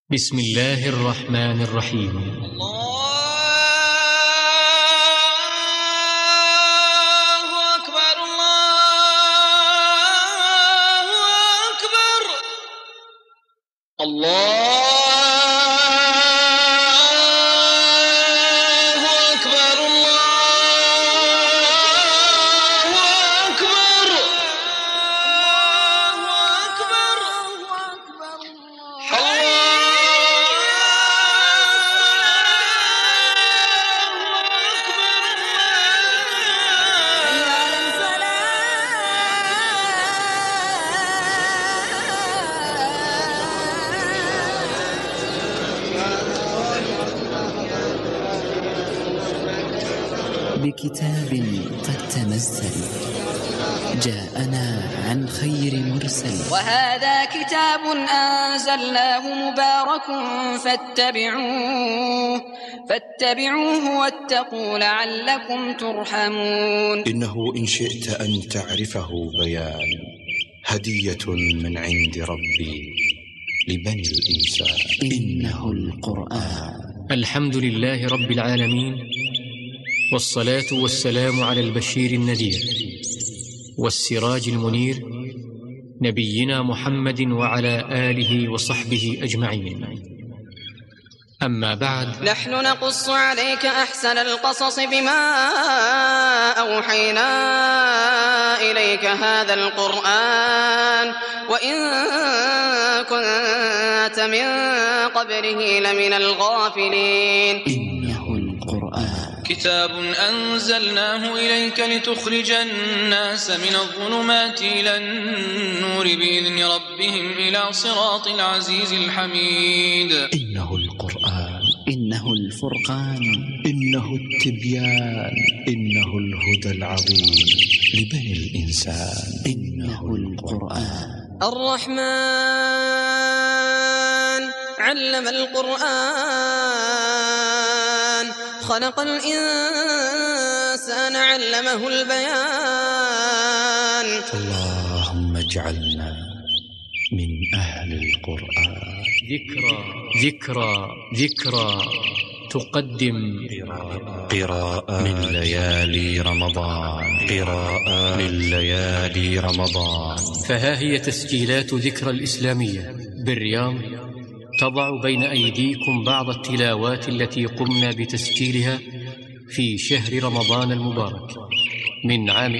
بسم الله الرحمن الرحيم. الله أكبر الله أكبر الله أكبر الله أكبر بكتاب قد تنزل جاءنا عن خير مرسل. وهذا كتاب أنزلناه مبارك فاتبعوه واتقوا لعلكم ترحمون. إنه إن شئت أن تعرفه بيان هدية من عند ربي لبني الإنسان. إنه القرآن. الحمد لله رب العالمين، والصلاة والسلام على البشير النذير والسراج المنير نبينا محمد وعلى آله وصحبه أجمعين. أما بعد، نحن نقص عليك أحسن القصص بما أوحينا إليك هذا القرآن وإن كنت من قبله لمن الغافلين. إنه القرآن. كتاب أنزلناه إليك لتخرج الناس من الظلمات إلى النور بإذن ربهم إلى صراط العزيز الحميد. إنه القرآن. إنه الفرقان. إنه التبيان. إنه الهدى العظيم لبني الإنسان. إنه القرآن. الرحمن علم القرآن خلق الإنسان علمه البيان. اللهم اجعلنا من أهل القرآن. ذكرى تقدم قراءة من ليالي رمضان. قراءة من ليالي رمضان. فها هي تسجيلات ذكرى الإسلامية بالرياض تضع بين أيديكم بعض التلاوات التي قمنا بتسجيلها في شهر رمضان المبارك من عام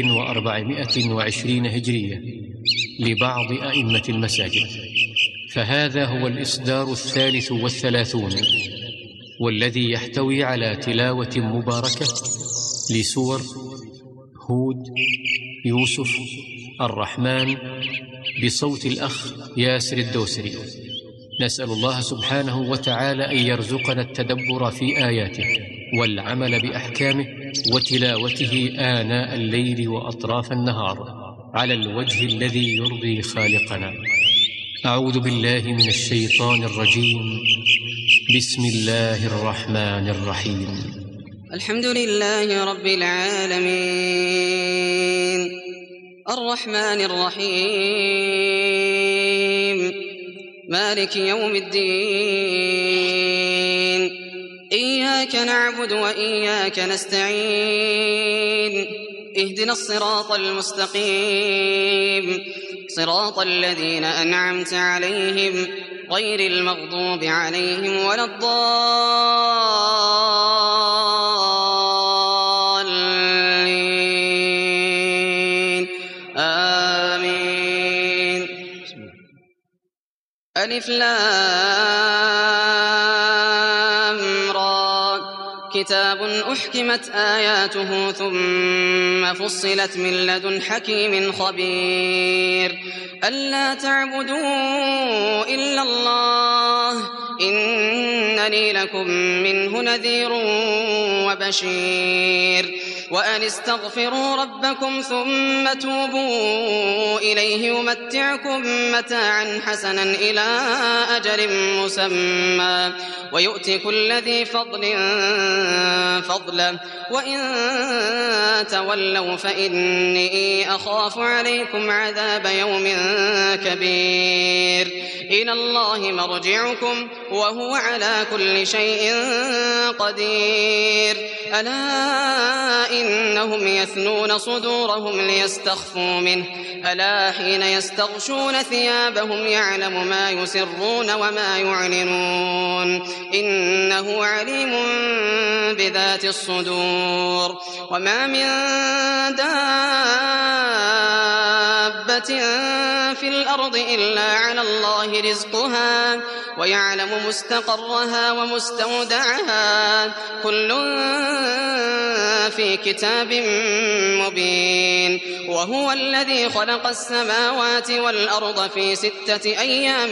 1420 هجرية لبعض أئمة المساجد. فهذا هو الإصدار 33 والذي يحتوي على تلاوة مباركة لسور هود، يوسف، الرحمن بصوت الأخ ياسر الدوسري. نسأل الله سبحانه وتعالى أن يرزقنا التدبر في آياته والعمل بأحكامه وتلاوته آناء الليل وأطراف النهار على الوجه الذي يرضي خالقنا. أعوذ بالله من الشيطان الرجيم. بسم الله الرحمن الرحيم. الحمد لله رب العالمين الرحمن الرحيم مالك يوم الدين. إياك نعبد وإياك نستعين. اهدنا الصراط المستقيم صراط الذين أنعمت عليهم غير المغضوب عليهم ولا الضالين. آمين. ألف لام را كتاب أحكمت آياته ثم فصلت من لدن حكيم خبير. ألا تعبدوا إلا الله إنني لكم منه نذير وبشير. وأن استغفروا ربكم ثم توبوا إليه يمتعكم متاعا حسنا إلى أجل مسمى ويؤتي كل ذي فضل فضله وإن تولوا فإني أخاف عليكم عذاب يوم كبير. إلى الله مرجعكم وهو على كل شيء قدير ألا إنهم يثنون صدورهم ليستخفوا منه ألا حين يستغشون ثيابهم يعلم ما يسرون وما يعلنون إنه عليم بذات الصدور وما من دابة في الأرض إلا على الله رزقها ويعلم مستقرها ومستودعها كل في كتاب مبين وهو الذي خلق السماوات والأرض في 6 أيام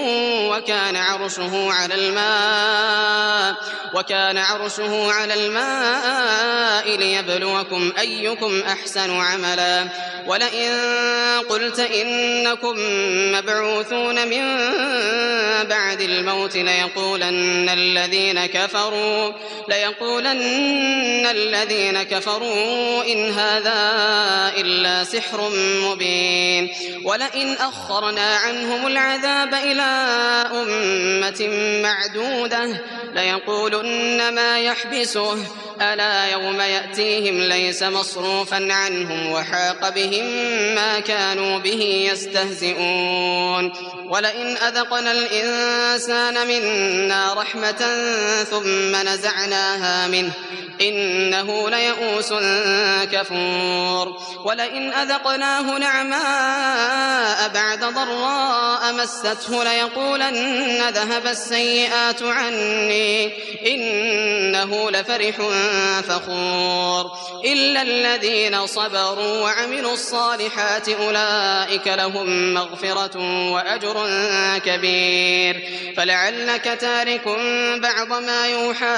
وكان عرشه على الماء ليبلوكم أيكم أحسن عملا ولئن قلت إنكم مبعوثون من بعد الموت ليقولن الذين كفروا إن هذا إلا سحر مبين ولئن أخرنا عنهم العذاب إلى أمة معدودة ليقولن ما يحبسه ألا يوم يأتيهم ليس مصروفا عنهم وحاق بهم ما كانوا به يستهزئون ولئن أذقنا الإنسان منا رحمة ثم نزعناها منه إنه ليئوس كفور ولئن أذقناه نعماء بعد ضراء مسته ليقولن ذهب السيئات عني إنه لفرح فخور إلا الذين صبروا وعملوا الصالحات أولئك لهم مغفرة وأجر كبير فلعلك تارك بعض ما يوحى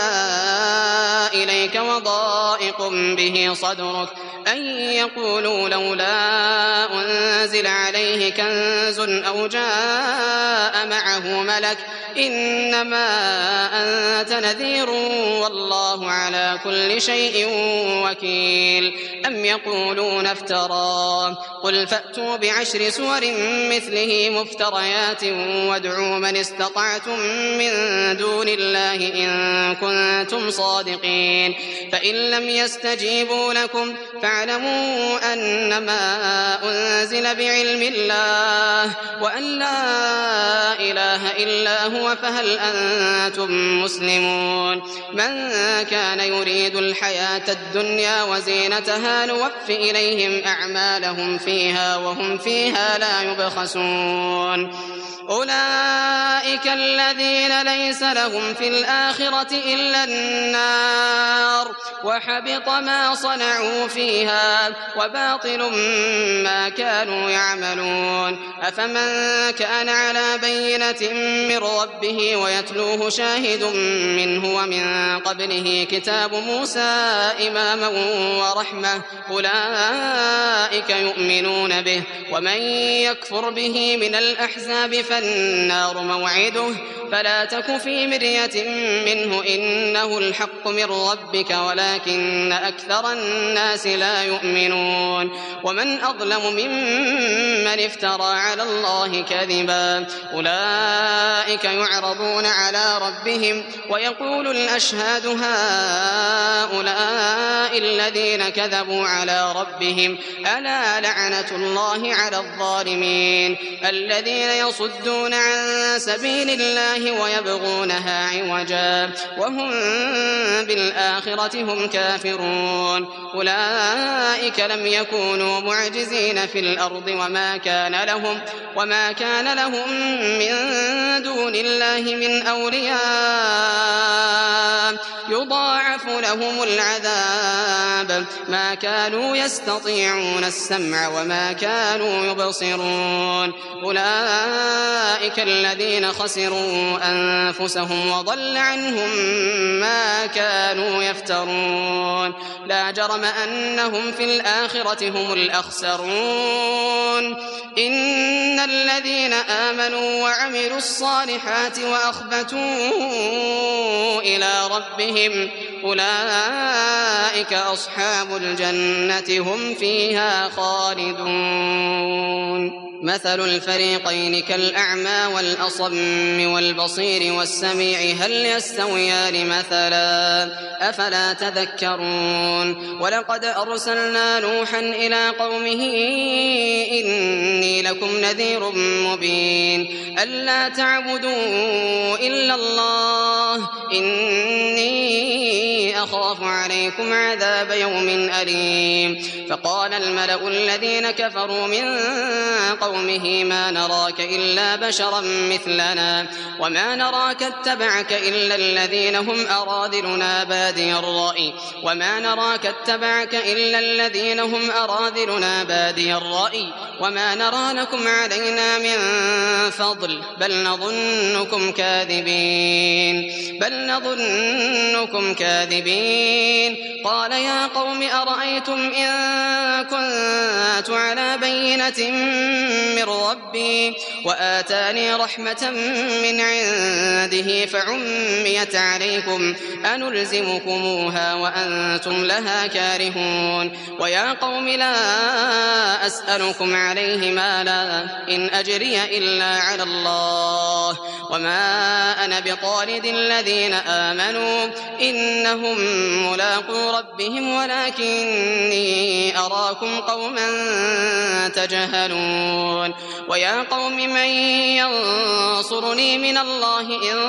إليك وضائق به صدرك أن يقولوا لولا أنزل عليه كنز أو جاء معه ملك إنما أنت نذير والله على كل شيء وكيل أم يقولون افتراه قل فأتوا ب10 سور مثله مفتريات وادعوا من استطعتم من دون الله إن كنتم صادقين فإن لم يستجيبوا لكم فاعلموا أنما أنزل بعلم الله وأن لا إله إلا هو فهل أنتم مسلمون من كان يريد الحياة الدنيا وزينتها نوف إليهم أعمالهم فيها وهم فيها لا يبخسون أولئك الذين ليس لهم في الآخرة إلا النار وحبط ما صنعوا فيها وباطل ما كانوا يعملون أفمن كان على بينة من ربه ويتلوه شاهد منه ومن قبله كتاب موسى إماما ورحمة أولئك يؤمنون به ومن يكفر به من الأحزاب فالنار موعده فلا تك في مرية منه إنه الحق من ربك ولكن أكثر الناس لا يؤمنون ومن أظلم ممن افترى على الله كذبا أولئك يعرضون على ربهم ويقول الأشهاد هؤلاء الذين كذبوا على ربهم ألا لعنة الله على الظالمين الذين يصدون عن سبيل الله ويبغونها عوجا وهم بالآخرة هم كافرون أولئك لم يكونوا معجزين في الأرض وما كان لهم من دون الله من أولياء يضاعف لهم العذاب ما كانوا يستطيعون السمع وما كانوا يبصرون أولئك الذين خسروا أنفسهم وضل عنهم ما كانوا يفترون لا جرم أنهم في الآخرة هم الأخسرون إن الذين آمنوا وعملوا الصالحات وأخبتوا إلى ربهم أولئك أصحاب الجنة هم فيها خالدون. مثل الفريقين كالأعمى والأصم والبصير والسميع هل يستويان مثلا أفلا تذكرون ولقد أرسلنا نوحا إلى قومه إني لكم نذير مبين ألا تعبدوا إلا الله إني أخاف عليكم عذاب يوم أليم فقال الملأ الذين كفروا من قومه ما نراك إلا بشرا مثلنا وما نراك اتبعك إلا الذين هم أراذلنا بادي الرأي وما نرى لكم علينا من فضل بل نظنكم كاذبين قال يا قوم أرأيتم إن كنت على بينة من ربي وآتاني رحمة من عنده فعميت عليكم أنلزمكموها وأنتم لها كارهون ويا قوم لا أسألكم عليه مالا إن أجري إلا على الله وما أنا بطارد الذين آمنوا إنهم ملاقو ربهم ولكني أراكم قوما تجهلون ويا قوم من ينصرني من الله إن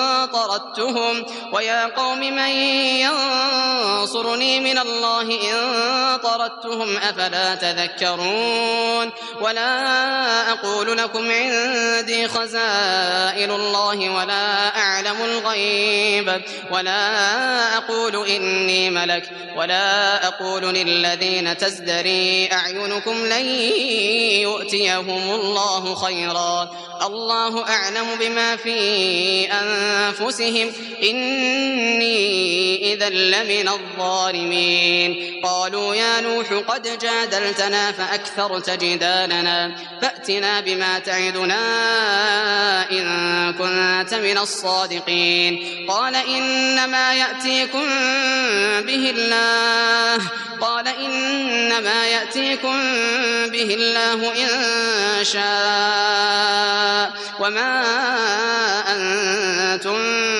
طردتهم أفلا تذكرون ولا أقول لكم عندي خزائن الله ولا أعلم الغيب ولا أقول إني ملك ولا أقول للذين تزدري أعينكم لن يؤتيهم الله خيرا الله أعلم بما في أنفسهم إني إذا لمن الظالمين قالوا يا نوح قد جادلتنا فأكثرت جدالنا فأتنا بما تعدنا إن كنت من الصادقين قال إنما يأتيكم به الله إن شاء وما أنتم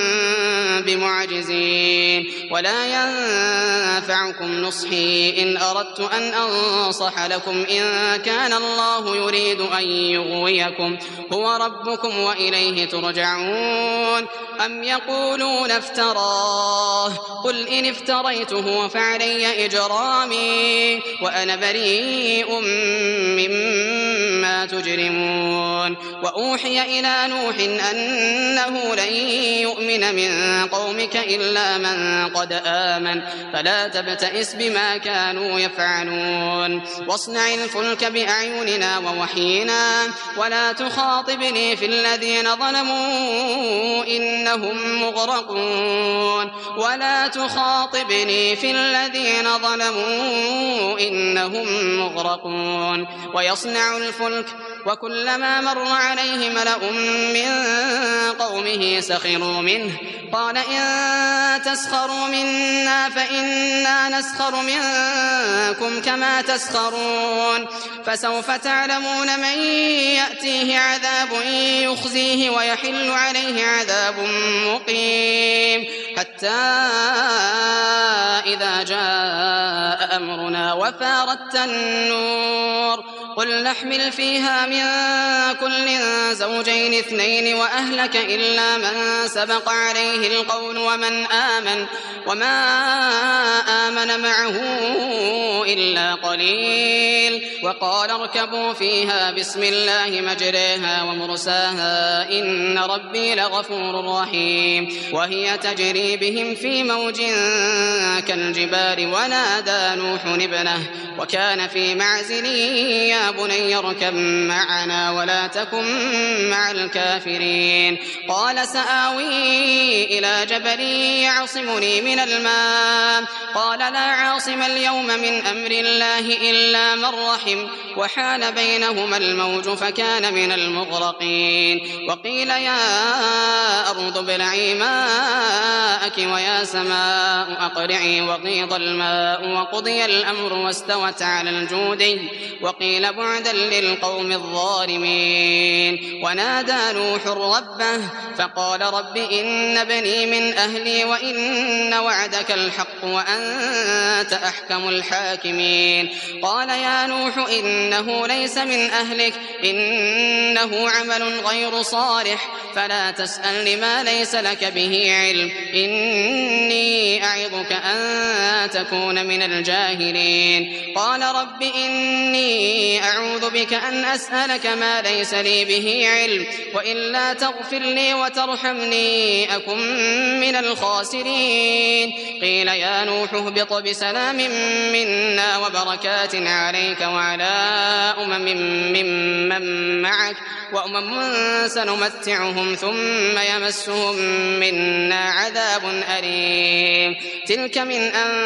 بمعجزين ولا ينفعكم نصحي إن أردت أن أنصح لكم إن كان الله يريد أن يغويكم هو ربكم وإليه ترجعون أم يقولون افتراه قل إن افتريته فعلي إجرامي وأنا بريء مما تجرمون وأوحي إلى نوح أنه لن يؤمن من قومك إلا من قد آمن فلا تبتئس بما كانوا يفعلون واصنع الفلك بأعيننا ووحينا ولا تخاطبني في الذين ظلموا إنهم مغرقون ويصنع الفلك وكلما مر عليه ملأ من قومه سخروا منه قال إن تسخروا منا فإنا نسخر منكم كما تسخرون فسوف تعلمون من يأتيه عذاب يخزيه ويحل عليه عذاب مقيم حتى إذا جاء أمرنا وفارت النور قل نحمل فيها من كل زوجين اثنين وأهلك إلا من سبق عليه القول وما آمن معه إلا قليل وقال اركبوا فيها بسم الله مجريها ومرساها إن ربي لغفور رحيم وهي تجري بهم في موج كالجبال ونادى نوح ابنه وكان في معزل يا بني اركب معنا ولا تكن مع الكافرين قال سآوي إلى جبل يعصمني من الماء قال لا عاصم اليوم من أمر الله إلا من رحم وحال بينهما الموج فكان من المغرقين وقيل يا أرض ابلعي ماءك ويا سماء أقلعي وغيض الماء وقضي الأمر واستوت على الجودي وقيل بعدا للقوم الظالمين. ونادى نوح ربه فقال رب إن ابني من أهلي وإن وعدك الحق وأنت أحكم الحاكمين. قال يا نوح إنه ليس من أهلك إنه عمل غير صالح فلا تسأل ما ليس لك به علم إني أعظك أن تكون من الجاهلين. قال رب إني أعوذ بك أن أسألك ما ليس لي به علم وإلا تغفر لي وترحمني أكن من الخاسرين. قيل يا نوح اهبط بسلام منا وبركات عليك وعلى ممن معك وأمم سنمتعهم ثم يمسهم منا عذاب أليم. تلك من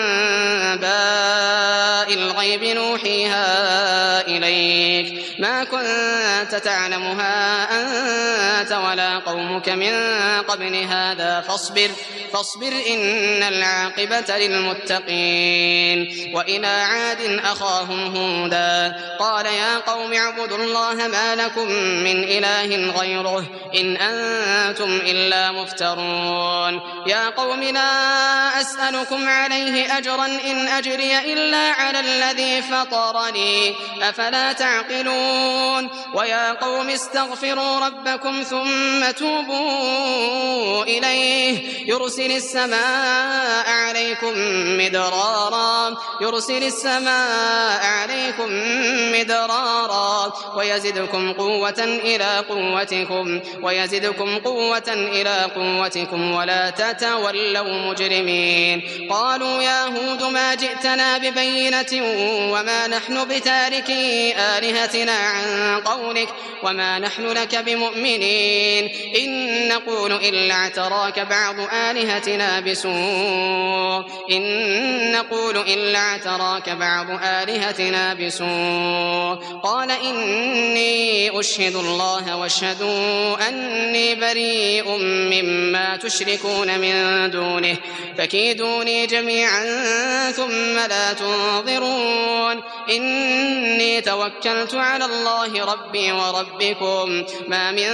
أنباء الغيب نوحيها إليك ما كنت تعلمها أنت ولا قومك من قبل هذا فاصبر إن العاقبة للمتقين. وإلى عاد أخاهم هودا قال يا قوم اعبدوا الله ما لكم من إله غيره إن أنتم إلا مفترون. يا قوم لا أسألكم عليه أجرا إن أجري إلا على الذي فطرني أفلا تعقلون. ويا قوم استغفروا ربكم ثم توبوا إليه يرسل السماء عليكم مدرارا ويزدكم قوة إلى قوتكم ولا تتولوا مجرمين. قالوا يا هود ما جئتنا ببينة وما نحن بتاركي آلهتنا عن قولك وما نحن لك بمؤمنين إن نقول إلا اعتراك بعض آلهتنا بسوء. قال إني أشهد الله واشهدوا أني بريء مما تشركون من دونه فكيدوني جميعا ثم لا تنظرون. إني توكلت على الله ربي وربكم ما من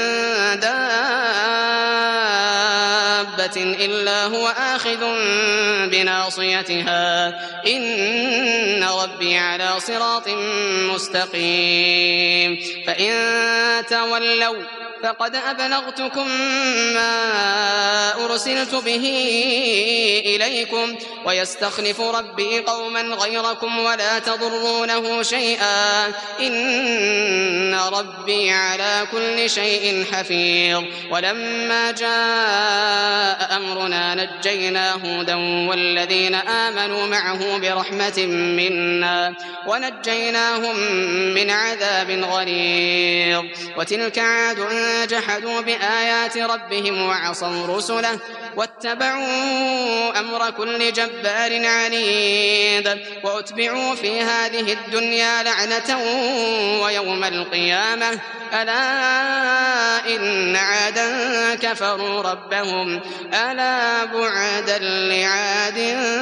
دابة إلا هو آخذ بناصيتها إن ربي على صراط مستقيم. فإن تولوا فقد أبلغتكم ما أرسلت به إليكم ويستخلف ربي قوما غيركم ولا تضرونه شيئا إن ربي على كل شيء حفيظ. ولما جاء أمرنا نجينا هودا والذين آمنوا معه برحمة منا ونجيناهم من عذاب غليظ. وتلك عاد جحدوا بآيات ربهم وعصوا رسله واتبعوا أمر كل جبار عنيد وأتبعوا في هذه الدنيا لعنة ويوم القيامة ألا إن عادا كفروا ربهم ألا بعدا لعاد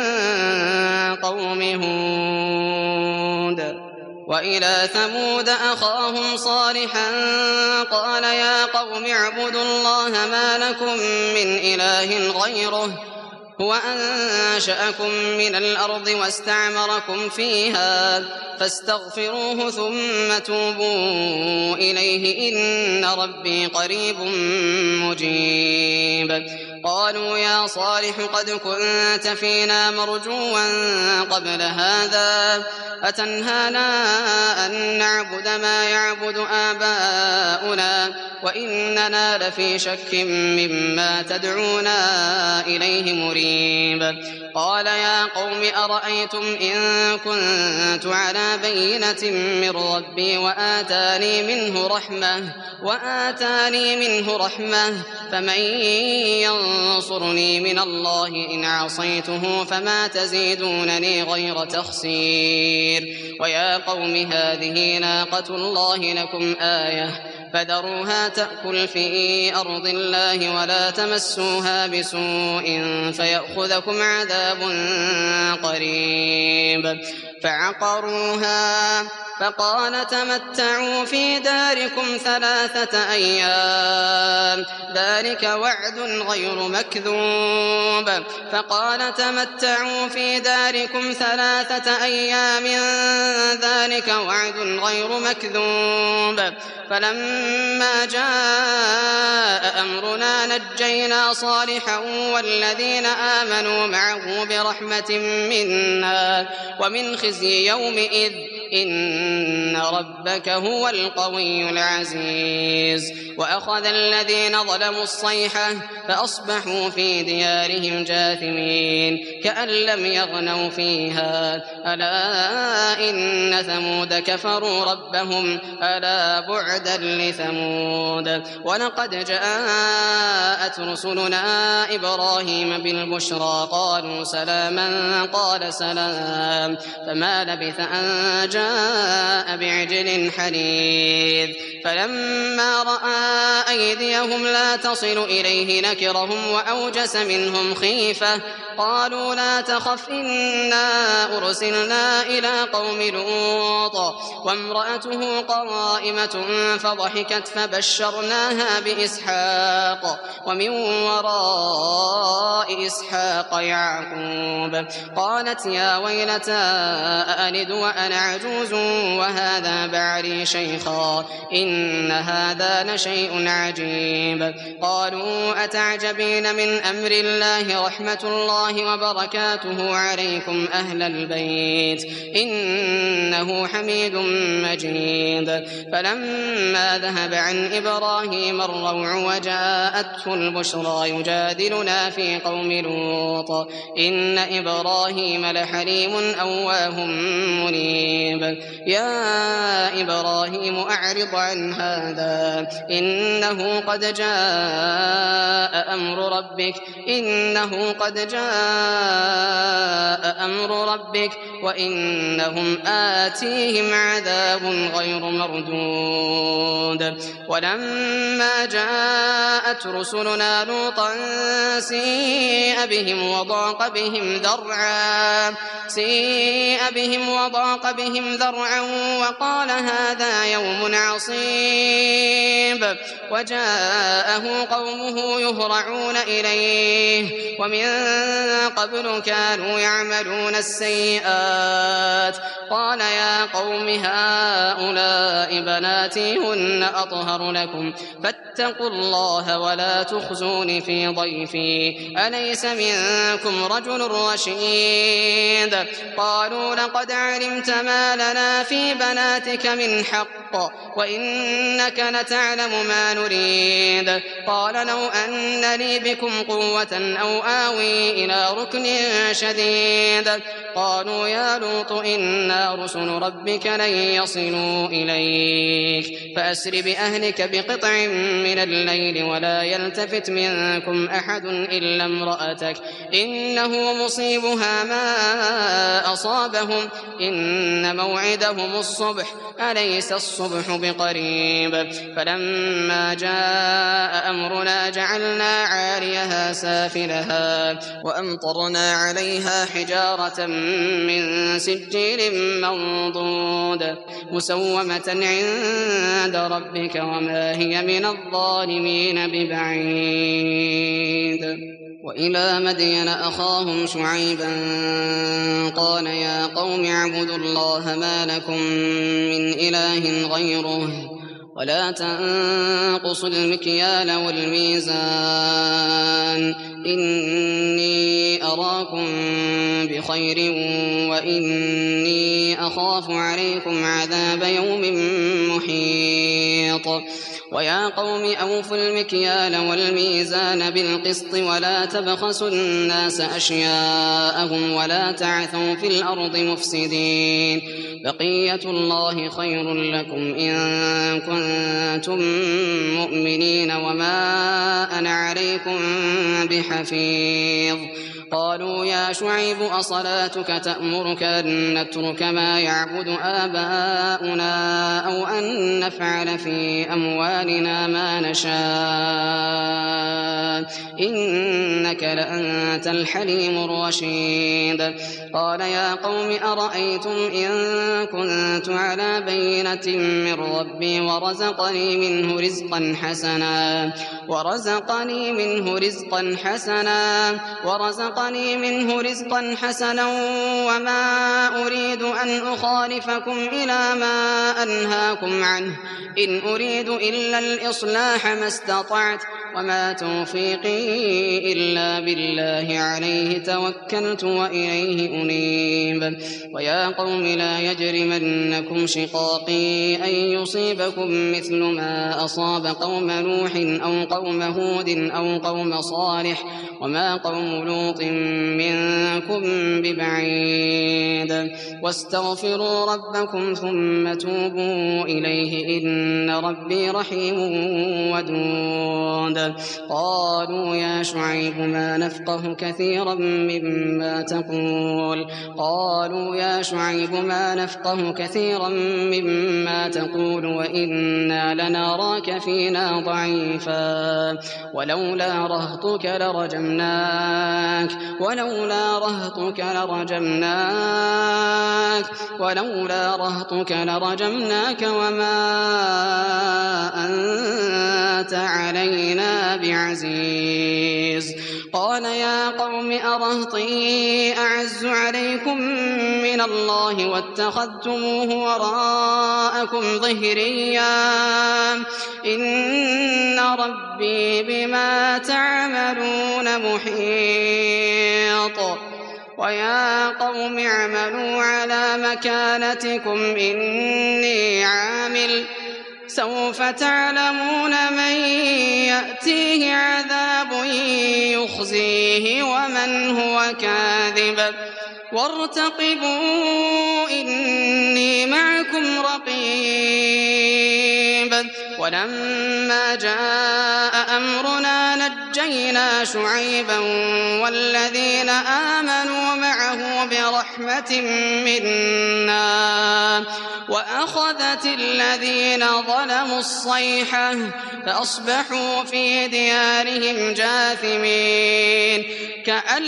قوم هود. وإلى ثمود أخاهم صالحا قال يا قوم اعبدوا الله ما لكم من إله غيره هو أنشأكم من الأرض واستعمركم فيها فاستغفروه ثم توبوا إليه إن ربي قريب مجيب. قالوا يا صالح قد كنت فينا مرجوا قبل هذا أتنهانا أن نعبد ما يعبد آباؤنا وإننا لفي شك مما تدعونا إليه مريب. قال يا قوم أرأيتم إن كنت على بينة من ربي وآتاني منه رحمة فمن ينصرني من الله إن عصيته فما تزيدونني غير تخسير. ويا قوم هذه ناقة الله لكم آية فذروها تأكل في أرض الله ولا تمسوها بسوء فيأخذكم عذاب قريب. فعقروها فقال تمتعوا في داركم 3 أيام ذلك وعد غير مكذوب. فقال تمتعوا في داركم 3 أيام ذلك وعد غير مكذوب. فلما جاء أمرنا نجينا صالحا والذين آمنوا معه برحمة منا ومن خزي يومئذ إن ربك هو القوي العزيز. وأخذ الذين ظلموا الصيحة فأصبحوا في ديارهم جاثمين كأن لم يغنوا فيها ألا إن ثمود كفروا ربهم ألا بعدا لثمود. ولقد جاءت رسلنا إبراهيم بالبشرى قالوا سلاما قال سلام فما لبث أن جاء بعجل حنيذ. فلما رأى أيديهم لا تصل إليه نكرهم وأوجس منهم خيفة قالوا لا تخف إنا أرسلنا إلى قوم لوط وامرأته قائمة فضحكت فبشرناها بإسحاق ومن وراء إسحاق يعقوب. قالت يا ويلتى أألد وأنا عجوز وهذا بعلي شيخا إن هذا لشيء عجيب. قالوا أتعجبين من أمر الله رحمة الله وبركاته عليكم أهل البيت إنه حميد مجيد. فلما ذهب عن إبراهيم الروع وجاءته البشرى يجادلنا في قوم لوط إن إبراهيم لحليم أواه منيب. يا إبراهيم أعرض عن هذا إنه قد جاء أمر ربك وإنهم آتيهم عذاب غير مردود. ولما جاءت رسلنا لوطا سيء بهم وضاق بهم ذرعا وقال هذا يوم عصيب. وجاءه قومه يهرعون إليه ومن قبل كانوا يعملون السيئات. قال يا قوم هؤلاء بناتي هن أطهر لكم فاتقوا الله ولا تخزون في ضيفي أليس منكم رجل رشيد. قالوا لقد علمت ما لنا في بناتك من حق وإنك لتعلم ما نريد. قال لو أن لي بكم قوة أو آوي إلى ركن شديد. قالوا يا لوط إنا رسل ربك لن يصلوا إليك فأسر بأهلك بقطع من الليل ولا يلتفت منكم أحد إلا امرأتك إنه مصيبها ما أصابهم إن موعدهم الصبح أليس الصبح بقريب. فلما جاء أمرنا جعلنا عاليها سافلها وأمطرنا عليها حجارة من سجيل منضود مسومة عند ربك وما هي من الظالمين ببعيد. وإلى مدين أخاهم شعيبا قال يا قوم اعبدوا الله ما لكم من إله غيره ولا تنقصوا المكيال والميزان إني أراكم بخير وإني أخاف عليكم عذاب يوم محيط. ويا قوم أوفوا المكيال والميزان بالقسط ولا تبخسوا الناس أشياءهم ولا تعثوا في الأرض مفسدين بقية الله خير لكم إن كنتم مؤمنين وما أنا عليكم بحفيظ. قالوا يا شعيب أصلاتك تأمرك أن نترك ما يعبد آباؤنا أو أن نفعل في أموالنا أموالنا ما نشاء إنك لأنت الحليم الرشيد. قال يا قوم أرأيتم إن كنت على بينة من ربي ورزقني منه رزقا حسنا وما أريد أن أخالفكم إلى ما أنهاكم عنه إن أريد إلا الإصلاح ما استطعت وما توفيقي إلا بالله عليه توكلت وإليه أنيب. ويا قوم لا يجرمنكم شقاقي أن يصيبكم مثل ما أصاب قوم نوح أو قوم هود أو قوم صالح وما قوم لوط منكم ببعيد. واستغفروا ربكم ثم توبوا إليه إن ربي رحيم ودود. قالوا يا شعيب ما نفقه كثيرا مما تقول وإنا لنراك فينا ضعيفا ولولا رهطك لرجمناك وما أنت علينا بعزيز. قال يا قوم أرهطي أعز عليكم من الله واتخذتموه وراءكم ظهريا إن ربي بما تعملون محيط. ويا قوم اعملوا على مكانتكم إني عامل سوف تعلمون من يأتيه عذاب يخزيه ومن هو كاذب وارتقبوا إني معكم رقيب. ولما جاء أمرنا نجينا شعيبا والذين آمنوا معه برحمة منا وأخذت الذين ظلموا الصيحة فأصبحوا في ديارهم جاثمين كأن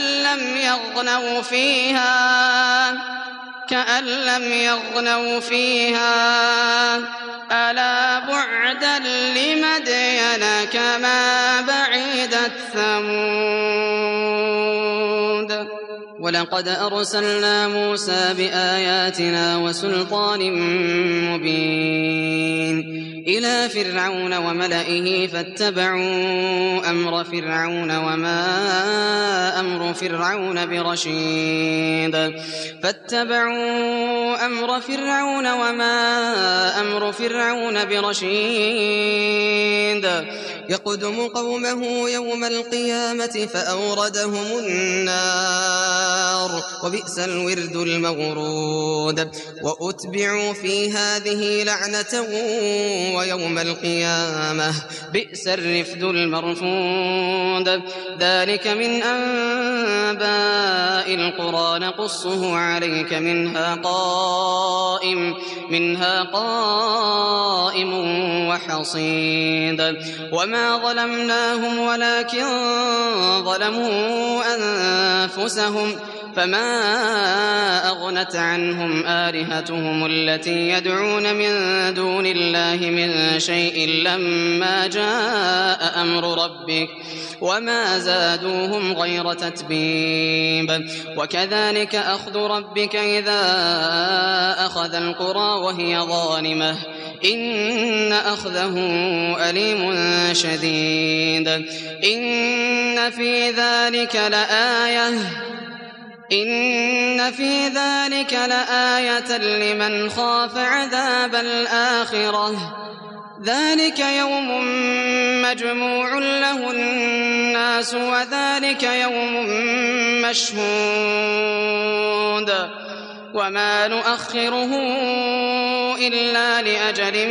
لم يغنوا فيها ألا بعدا لمدين كما بعدت ثمود. ولقد أرسلنا موسى بآياتنا وسلطان مبين إلى فرعون وملئه فاتبعوا أمر فرعون وما أمر فرعون برشيد. يقدم قومه يوم القيامة فأوردهم النار وبئس الورد المورود. وأتبعوا في هذه لعنة ويوم القيامة بئس الرفد المرفود. ذلك من أنباء القرى نقصه عليك منها قائم وحصيد. وما ظلمناهم ولكن ظلموا أنفسهم فما أغنت عنهم آلهتهم التي يدعون من دون الله من شيء لما جاء أمر ربك وما زادوهم غير تتبيب. وكذلك أخذ ربك إذا أخذ القرى وهي ظالمة إن أخذه أليم شديد. إن في ذلك لآية لمن خاف عذاب الآخرة. ذلك يوم مجموع له الناس وذلك يوم مشهود وما نؤخره إلا لأجل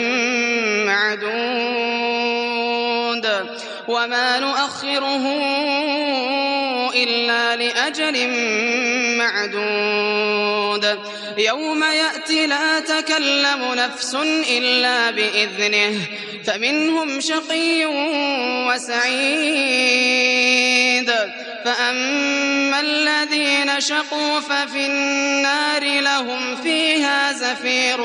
معدود. يوم يأتي لا تكلم نفس إلا بإذنه فمنهم شقي وسعيد فأما الذين شقوا ففي النار لهم فيها زفير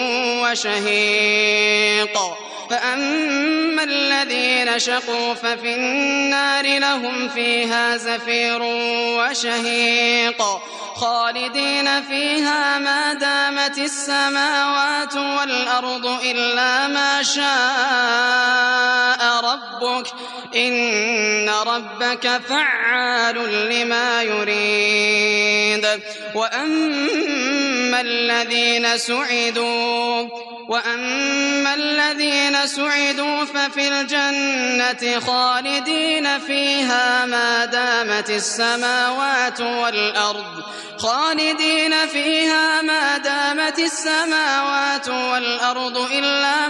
وشهيق فأما الذين شقوا ففي النار لهم فيها زفير وشهيق خالدين فيها ما دامت السماوات والأرض إلا ما شاء ربك إن ربك فعال لما يريد وأما الذين سعدوا ففي الجنة خالدين فيها ما دامت السماوات والأرض إلا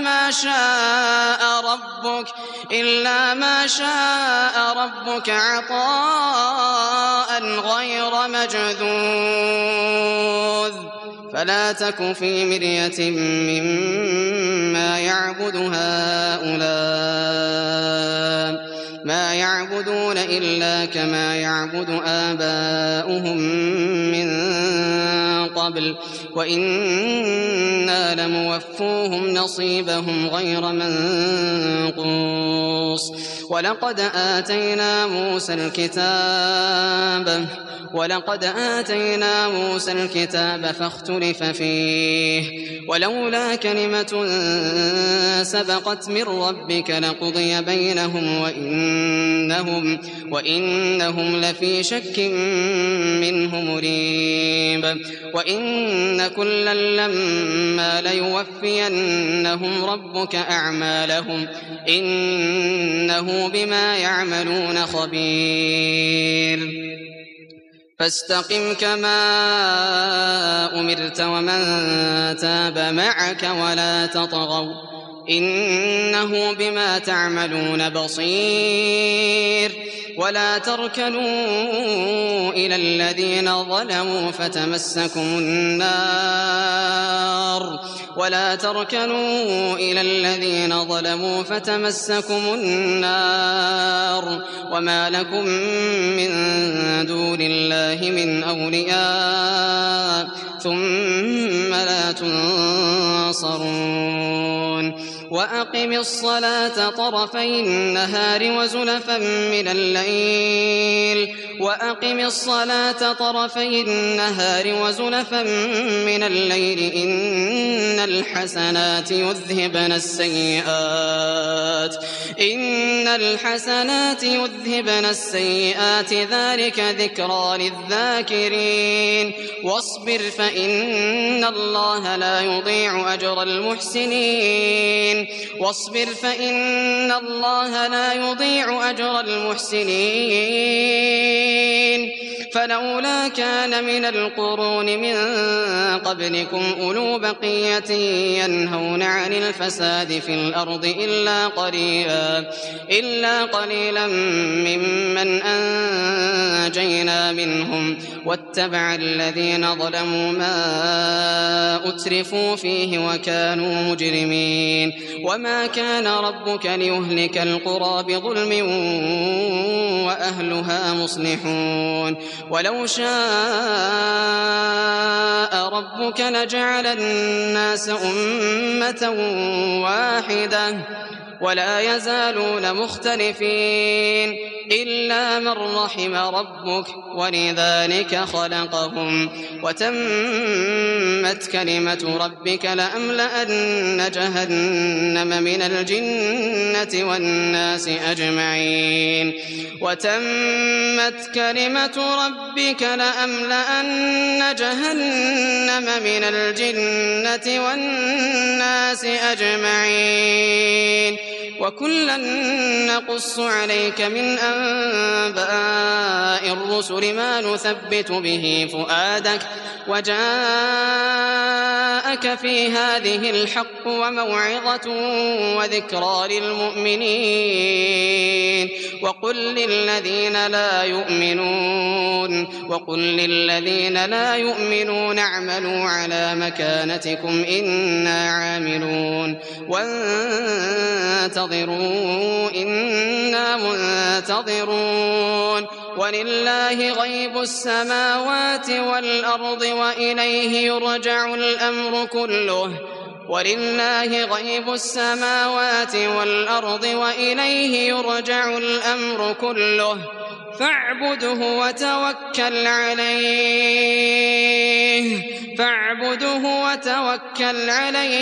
ما شاء ربك عطاء غير مجذوذ فلا تك في مرية مما يعبد هؤلاء ما يعبدون إلا كما يعبد آباؤهم من قبل وإنا لموفوهم نصيبهم غير منقوص ولقد آتينا موسى الكتاب فاختلف فيه ولولا كلمة سبقت من ربك لقضي بينهم وإنهم لفي شك منه مريب وإن كلا لما ليوفينهم ربك أعمالهم إنه بما يعملون خبير فاستقم كما أمرت ومن تاب معك ولا تطغوا إنه بما تعملون بصير ولا تركنوا إلى الذين ظلموا فتمسكم النار وما لكم من دون الله من أولياء ثم لا تنصرون وأقم الصلاة طرفي النهار وزلفا من الليل إن الحسنات يذهبن السيئات ذلك ذكرى للذاكرين واصبر فإن الله لا يضيع أجر المحسنين فلولا كان من القرون من قبلكم أولو بقية ينهون عن الفساد في الأرض إلا قليلا ممن أنجينا منهم واتبع الذين ظلموا ما أترفوا فيه وكانوا مجرمين وما كان ربك ليهلك القرى بظلم وأهلها مصلحون ولو شاء ربك لجعل الناس أمة واحدة ولا يزالون مختلفين إلا من رحم ربك ولذلك خلقهم وتمت كلمة ربك لأملأن جهنم من الجنة والناس أجمعين وكلا نقص عليك من أنباء الرسل ما نثبت به فؤادك وجاءك جاءك في هذه الحق وموعظة وذكرى للمؤمنين وقل للذين لا يؤمنون اعملوا على مكانتكم إنا عاملون وانتظروا إنا منتظرون ولله غيب السماوات والأرض وإليه يرجع الأمر كله فاعبده وتوكل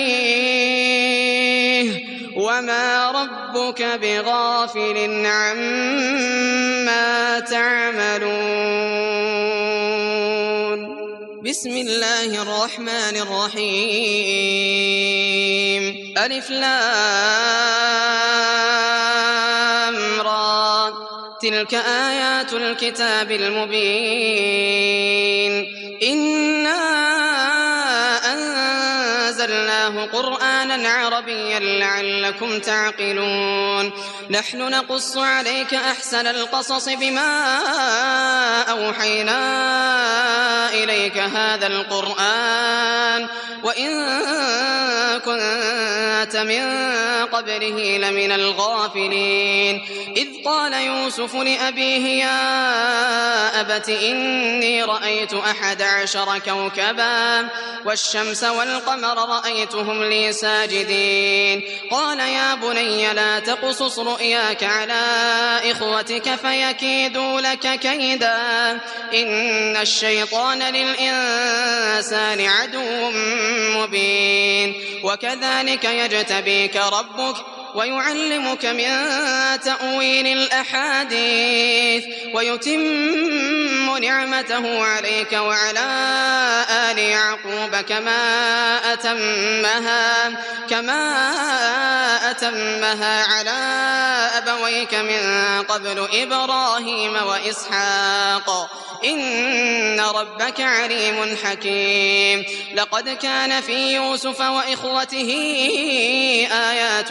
عليه وما ربك بغافل عما تعملون. بسم الله الرحمن الرحيم. ألف لام را تلك آيات الكتاب المبين إنا أنزلناه قرآنا عربيا لعلكم تعقلون. نحن نقص عليك أحسن القصص بما أوحينا إليك هذا القرآن وإن كنت من قبله لمن الغافلين. إذ قال يوسف لأبيه يا أبت إني رأيت 11 كوكبا والشمس والقمر رأيتهم لي ساجدين. قال يا بني لا تقصص رؤياك على إخوتك فيكيدوا لك كيدا إن الشيطان للإنسان عدو مبين. وكذلك يجتبيك ربك ويعلمك من تأويل الأحاديث ويتم نعمته عليك وعلى آل يعقوب كما أتمها على أبويك من قبل إبراهيم وإسحاق إن ربك عليم حكيم. لقد كان في يوسف وإخوته آيات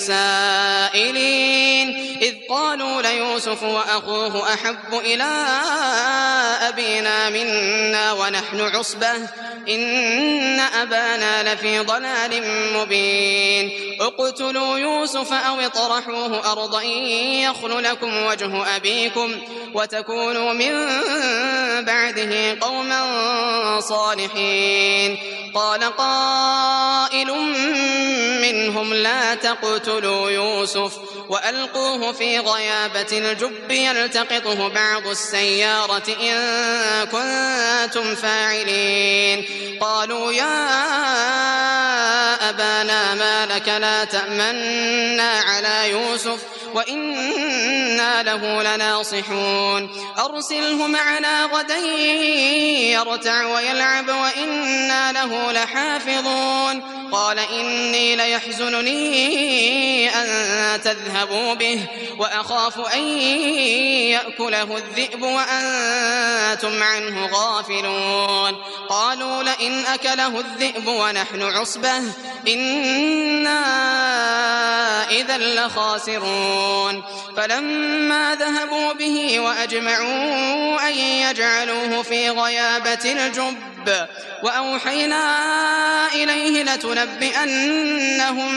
للسائلين إذ قالوا ليوسف وأخوه أحب إلى أبينا منا ونحن عصبة إن أبانا لفي ضلال مبين. اقتلوا يوسف أو اطرحوه أرضا يخل لكم وجه أبيكم وتكونوا من بعده قوما صالحين. قال قائل منهم لا تقتلوا يوسف وألقوه في غيابة الجب يلتقطه بعض السيارة إن كنتم فاعلين. قالوا يا أبانا ما لك لا تأمنا على يوسف وإنا له لناصحون. أرسله معنا غدا يرتع ويلعب وإنا له لحافظون. قال إني ليحزنني أن تذهبوا به وأخاف أن يأكله الذئب وأنتم عنه غافلون. قالوا لئن أكله الذئب ونحن عصبة إنا إذا لخاسرون. فلما ذهبوا به وأجمعوا أن يجعلوه في غيابة الجب وأوحينا إليه لتنبئنهم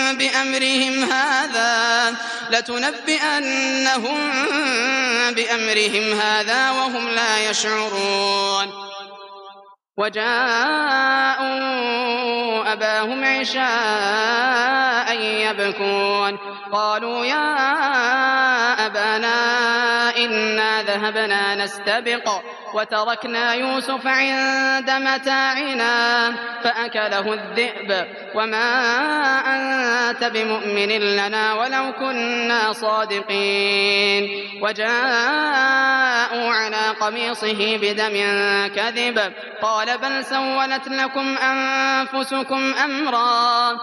بأمرهم هذا وهم لا يشعرون. وجاءوا أباهم عشاء يبكون. قالوا يا أبانا إنا ذهبنا نستبق وتركنا يوسف عند متاعنا فأكله الذئب وما أنت بمؤمن لنا ولو كنا صادقين. وجاءوا على قميصه بدم كذب قال بل سولت لكم أنفسكم أمرا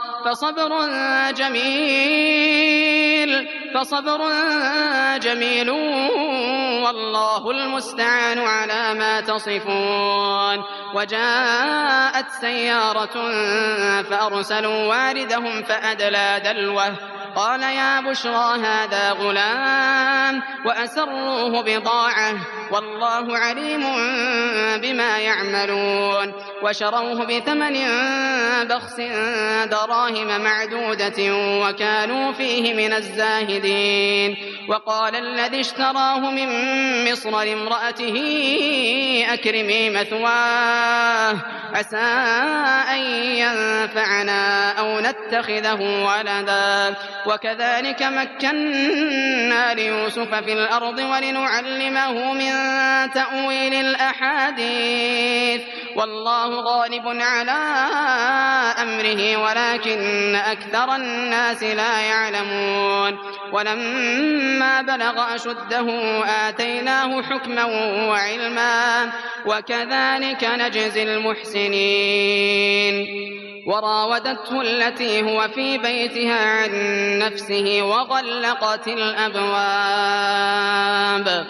فصبر جميل والله المستعان على ما تصفون. وجاءت سيارة فأرسلوا واردهم فأدلى دلوه قال يا بشرى هذا غلام وأسروه بضاعة والله عليم بما يعملون. وشروه بثمن بخس دراهم معدودة وكانوا فيه من الزاهدين. وقال الذي اشتراه من مصر لامرأته أكرمي مثواه عسى أن ينفعنا أو نتخذه ولدا. وكذلك مكنا ليوسف في الأرض ولنعلمه من تأويل الأحاديث والله غالب على أمره ولكن أكثر الناس لا يعلمون. ولما بلغ أشده آتيناه حكما وعلما وكذلك نجزي المحسنين. وراودته التي هو في بيتها عن نفسه وغلقت الأبواب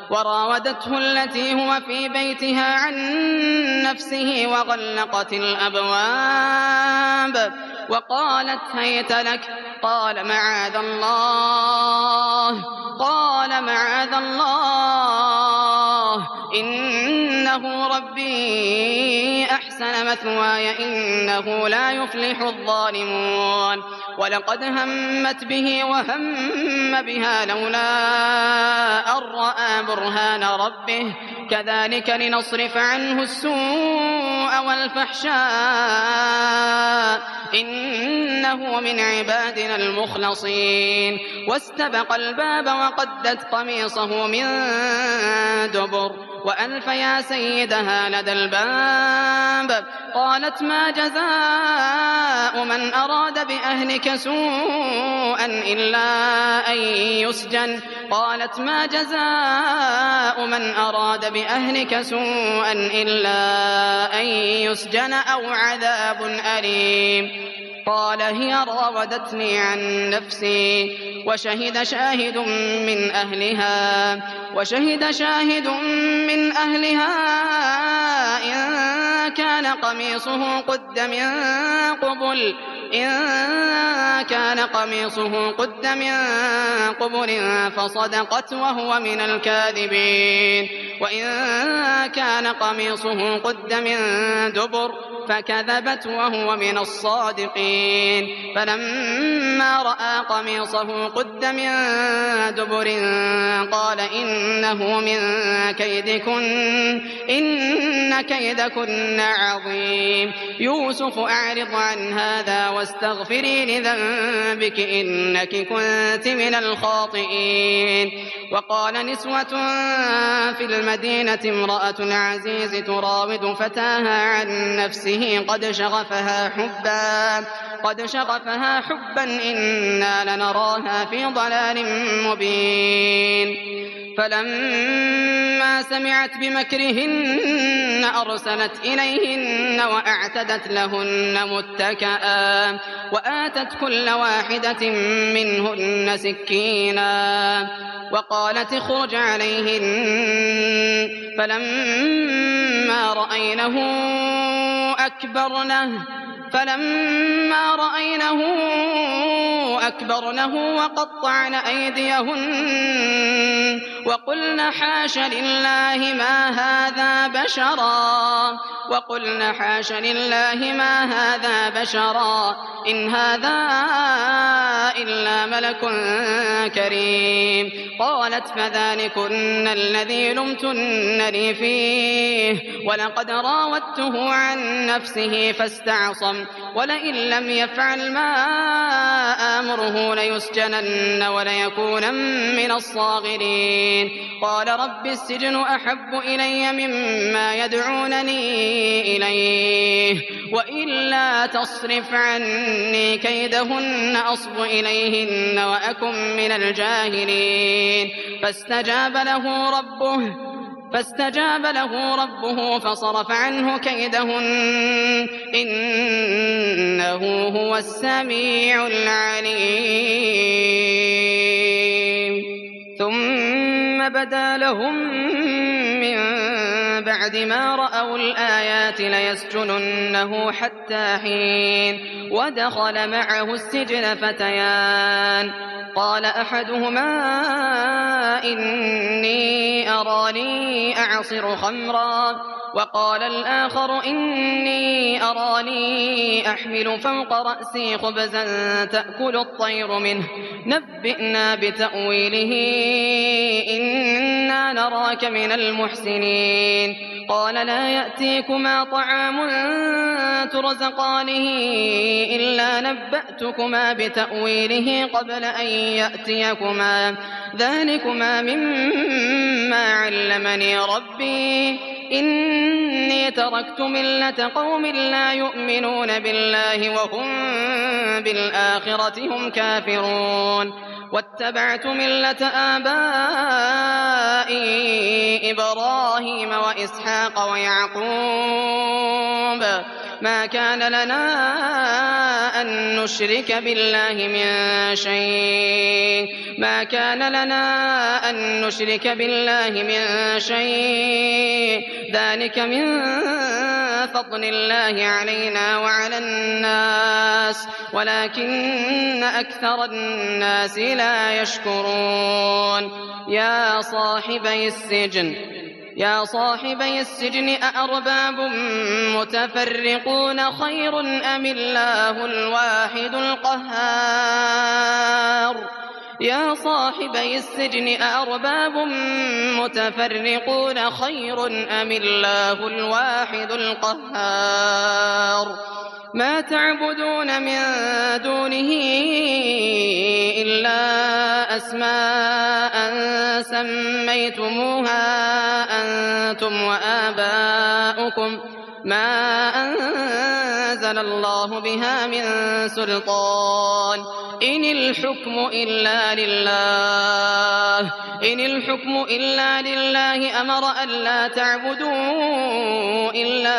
وقالت هيت لك قال معاذ الله إنه ربي أحسن مثواي إنه لا يفلح الظالمون. ولقد همت به وهم بها لولا أن رأى برهان ربه كذلك لنصرف عنه السوء والفحشاء إنه من عبادنا المخلصين. واستبق الباب وقدت قميصه من دبر وألف يا سيدها لدى الباب قالت ما جزاء من أراد بأهلك سوءا إلا أن يسجن أو عذاب أليم. قال هي راودتني عن نفسي وشهد شاهد من أهلها إن كان قميصه قد من قبل فصدقت وهو من الكاذبين وإن كان قميصه قد من دبر فكذبت وهو من الصادقين. فلما رأى قميصه قد من دبر قال إنه من كيدكن إن كيدكن عظيم. يوسف أعرض عن هذا واستغفري لذنبك إنك كنت من الخاطئين. وقال نسوة في المدينة امرأة العزيز تراود فتاها عن نفسه قد شغفها حبا إنا لنراها في ضلال مبين. فلما سمعت بمكرهن أرسلت إليهن وأعتدت لهن متكئا وآتت كل واحدة منهن سكينا وقالت اخرج عليهن. فلما رأينه أكبرنه وقطعن أيديهن وقلن حاش لله ما هذا بشرا إن هذا إلا ملك كريم. قالت فذلكن الذي لمتنني فيه ولقد راودته عن نفسه فاستعصم ولئن لم يفعل ما آمره ليسجنن وليكونن من الصاغرين. قال رب السجن أحب إلي مما يدعونني إليه وإلا تصرف عني كيدهن أصب إليهن وأكن من الجاهلين. فاستجاب له ربه فصرف عنه كيدهن إنه هو السميع العليم. ثم ثم بدا لهم من بعد ما رأوا الآيات ليسجننه حتى حين. ودخل معه السجن فتيان قال أحدهما إني أراني أعصر خمرا وقال الآخر إني أراني أحمل فوق رأسي خبزا تأكل الطير منه نبئنا بتأويله إنا نراك من المحسنين. قال لا يأتيكما طعام ترزقانه إلا نبأتكما بتأويله قبل أن يأتيكما ذلكما مما علمني ربي إني تركت ملة قوم لا يؤمنون بالله وهم بالآخرة هم كافرون واتبعت ملة آبائي إبراهيم وإسحاق ويعقوب ما كان لنا أن نشرك بالله من شيء ذلك من فضل الله علينا وعلى الناس ولكن أكثر الناس لا يشكرون. يا صاحبي السجن أأرباب متفرقون خير أم الله الواحد القهار. يا صاحبي السجن أأرباب متفرقون خير أم الله الواحد القهار. ما تعبدون من دونه إلا أسماء سميتموها أنتم وآباؤكم ما أنزل الله بها من سلطان إن الحكم إلا لله أمر ألا تعبدوا إلا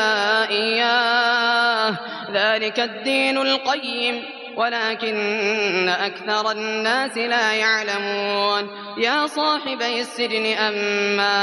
إياه ذلك الدين القيم ولكن أكثر الناس لا يعلمون. يا صاحبي السجن أما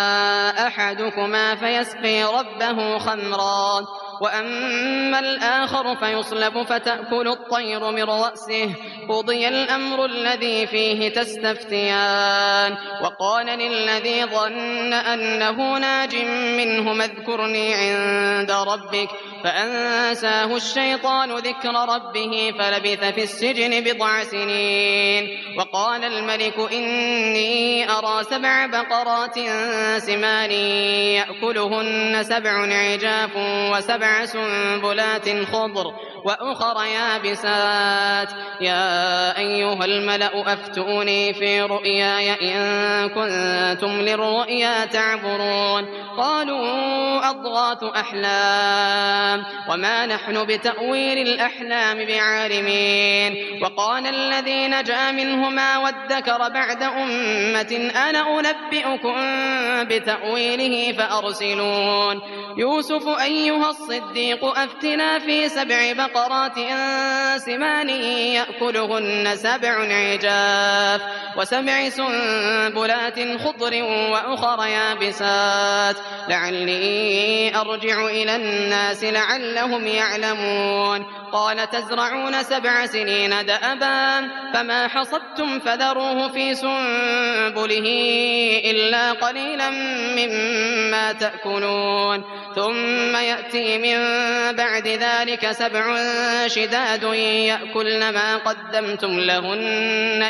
أحدكما فيسقي ربه خمرا وأما الآخر فيصلب فتأكل الطير من رأسه قضي الأمر الذي فيه تستفتيان. وقال للذي ظن أنه ناج منهما اذكرني عند ربك فأنساه الشيطان ذكر ربه فلبث في السجن 9 سنين. وقال الملك إني أرى 7 بقرات سمان يأكلهن 7 عجاف و7 سنبلات خضر وأخر يابسات يا أيها الملأ أفتوني في رؤياي إن كنتم للرؤيا تعبرون. قالوا أضغاث أحلام وما نحن بتأويل الأحلام بعالمين. وقال الذي نجا منهما وادكر بعد أمة أنا أنبئكم بتأويله فأرسلون. يوسف أيها الصديق أفتنا في 7 بقرات سمان يأكلهن 7 عجاف و7 سنبلات خضر وأخر يابسات لعلي أرجع إلى الناس لعلهم يعلمون. قال تزرعون 7 سنين دأبا فما حصدتم فذروه في سنبله إلا قليلا مما تأكلون ثم يأتي من بعد ذلك 7 شداد يأكلن ما قدمتم لهن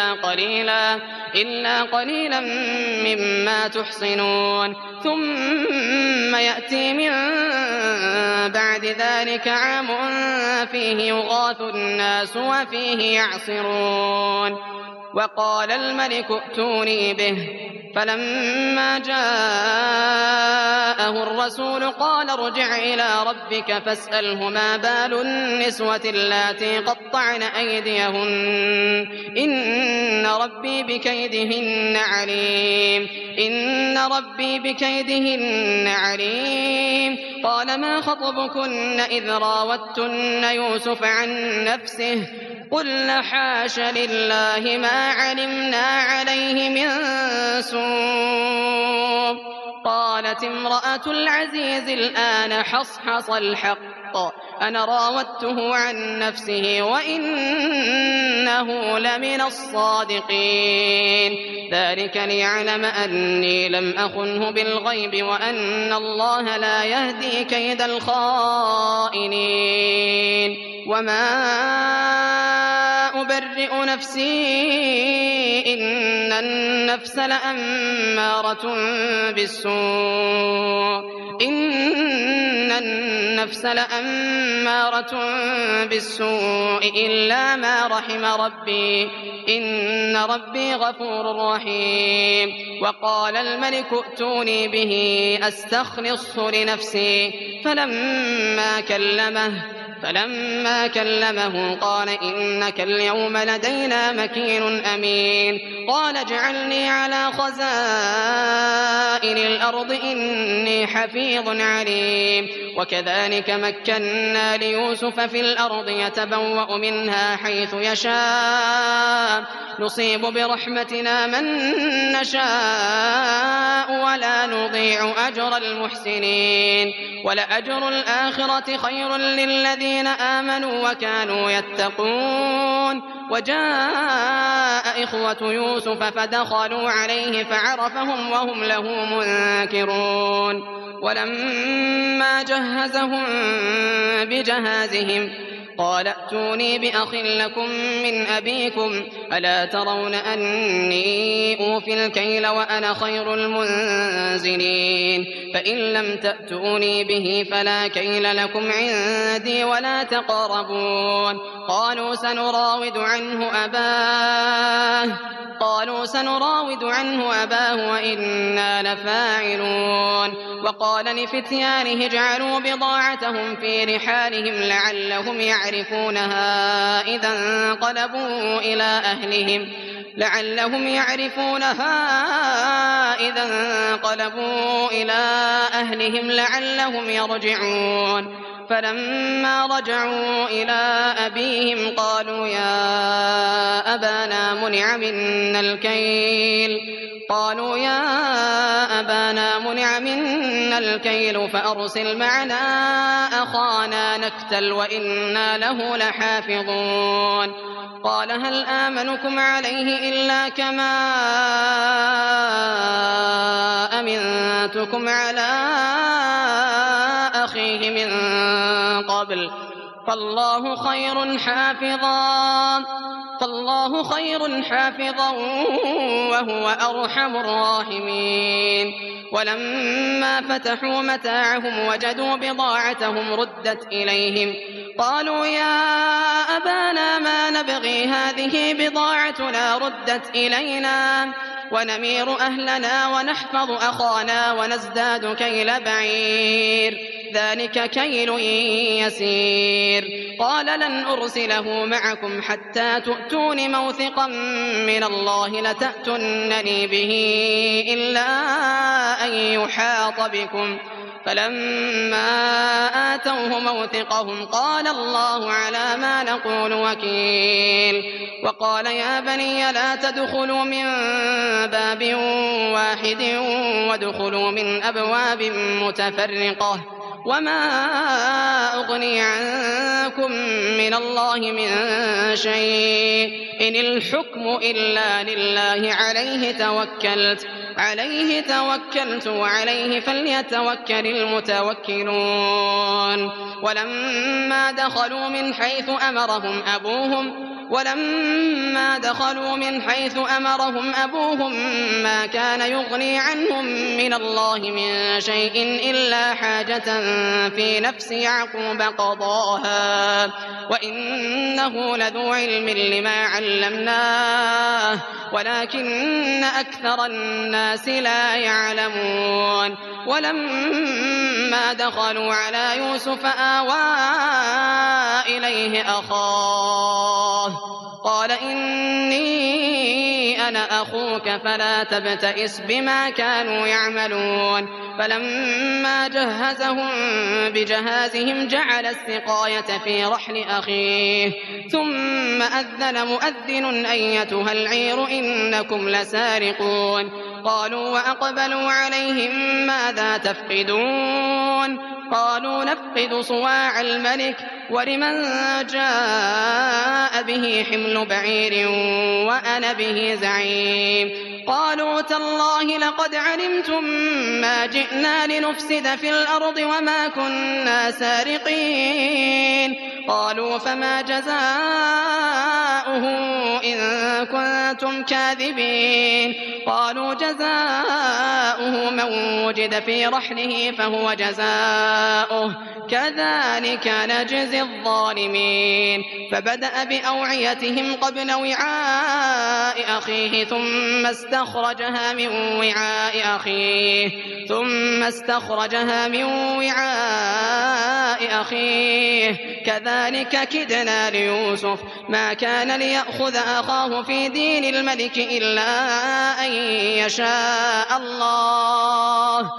إلا قليلا مما تحصنون ثم يأتي من بعد ذلك عام فيه يغاث الناس وفيه يعصرون. وقال الملك ائتوني به فلما جاءه الرسول قال ارجع إلى ربك فاسأله ما بال النسوة اللاتي قطعن أيديهن إن ربي بكيدهن عليم. قال ما خطبكن إذ راوتن يوسف عن نفسه قلنا حاش لله ما علمنا عليه من سوء. قالت امرأة العزيز الآن حصحص الحق أنا راودته عن نفسه وإنه لمن الصادقين. ذلك ليعلم أني لم أخنه بالغيب وأن الله لا يهدي كيد الخائنين. وما أبرئ نفسي إن النفس لأمارة بالسوء إلا ما رحم ربي إن ربي غفور رحيم. وقال الملك ائتوني به أستخلصه لنفسي فلما كلمه قال إنك اليوم لدينا مكين أمين. قال اجعلني على خزائن الأرض إني حفيظ عليم. وكذلك مكنا ليوسف في الأرض يتبوأ منها حيث يشاء نصيب برحمتنا من نشاء ولا نضيع أجر المحسنين. ولأجر الآخرة خير للذين آمنوا وكانوا يتقون. وجاء إخوة يوسف فدخلوا عليه فعرفهم وهم له منكرون. ولما جهزهم بجهازهم قال ائتوني بأخ لكم من أبيكم ألا ترون أني أوفي الكيل وأنا خير المنزلين. فإن لم تأتوني به فلا كيل لكم عندي ولا تقربون. قالوا سنراود عنه أباه وإنا لفاعلون. وقال لفتيانه اجعلوا بضاعتهم في رحالهم لعلهم يعرفونها إذا انقلبوا إلى أهلهم لعلهم يرجعون. فلما رجعوا إلى أبيهم قالوا يا أبانا منع منا الكيل فأرسل معنا أخانا نكتل وإنا له لحافظون. قال هل آمنكم عليه إلا كما أمنتكم على أخيه من قبل فالله خير حافظا وهو أرحم الراحمين. ولما فتحوا متاعهم وجدوا بضاعتهم ردت إليهم قالوا يا أبانا ما نبغي هذه بضاعتنا ردت إلينا ونمير أهلنا ونحفظ أخانا ونزداد كيل بعير ذلك كيل يسير. قال لن أرسله معكم حتى تؤتون موثقا من الله لتأتونني به إلا أن يحاط بكم. فلما آتوه موثقهم قال الله على ما نقول وكيل. وقال يا بني لا تدخلوا من باب واحد وادخلوا من أبواب متفرقة وما أغني عنكم من الله من شيء إن الحكم إلا لله عليه توكلت وعليه فليتوكل المتوكلون. ولما دخلوا من حيث أمرهم أبوهم ما كان يغني عنهم من الله من شيء إلا حاجة في نفس يعقوب قضاها وإنه لذو علم لما علمناه ولكن أكثر الناس لا يعلمون. ولما دخلوا على يوسف آوى إليه أخاه قال إني أنا أخوك فلا تبتئس بما كانوا يعملون فلما جهزهم بجهازهم جعل السقاية في رحل أخيه ثم أذن مؤذن أيتها العير إنكم لسارقون قالوا وأقبلوا عليهم ماذا تفقدون قالوا نفقد صواع الملك ولمن جاء به حمل بعير وأنا به زعيم قالوا تالله لقد علمتم ما جئنا لنفسد في الأرض وما كنا سارقين قالوا فما جزاؤه إن كنتم كاذبين قالوا جزاؤه من وجد في رحله فهو جزاؤه كذلك نجزي الظالمين فبدأ بأوعيتهم قبل وعاء أخيه ثم استخرجها من وعاء أخيه كذلك كدنا ليوسف ما كان ليأخذ أخاه في دين الملك إلا أن يشاء الله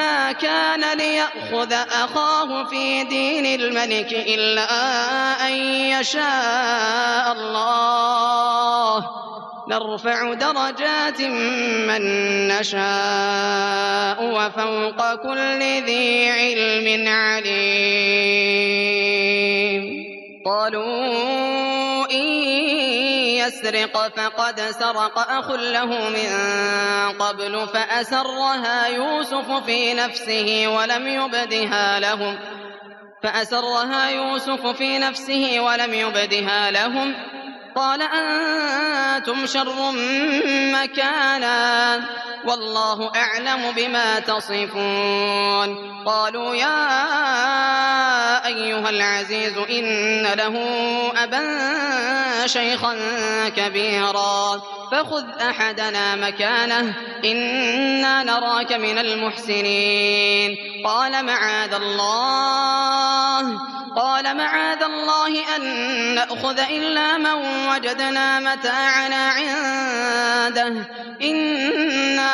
نرفع درجات من نشاء وفوق كل ذي علم عليم قالوا إن يسرق فقد سرق أخ له من قبل فأسرها يوسف في نفسه ولم يبدها لهم قال أنتم شر مكانا والله أعلم بما تصفون قالوا يا أيها العزيز إن له أبا شيخا كبيرا فخذ أحدنا مكانه إنا نراك من المحسنين قال معاذ الله أن نأخذ إلا من وجدنا متاعنا عنده إنا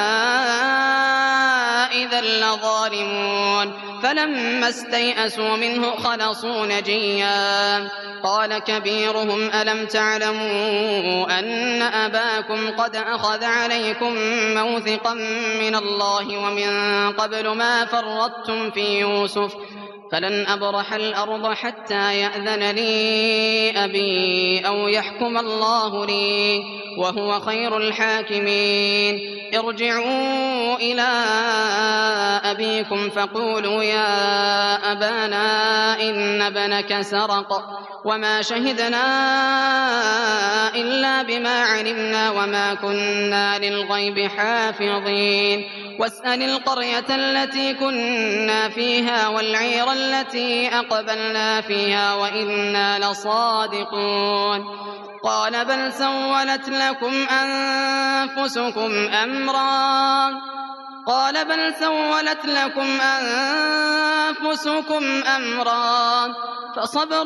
إذا لظالمون فلما استيئسوا منه خلصوا نجيا قال كبيرهم ألم تعلموا أن أباكم قد أخذ عليكم موثقا من الله ومن قبل ما فرطتم في يوسف فلن أبرح الأرض حتى يأذن لي أبي أو يحكم الله لي وهو خير الحاكمين ارجعوا إلى أبيكم فقولوا يا أبانا إن ابنك سرق وما شهدنا إلا بما علمنا وما كنا للغيب حافظين واسأل القرية التي كنا فيها والعير التي أقبلنا فيها وإنا لصادقون قال بل سولت لكم أنفسكم أمرا فصبر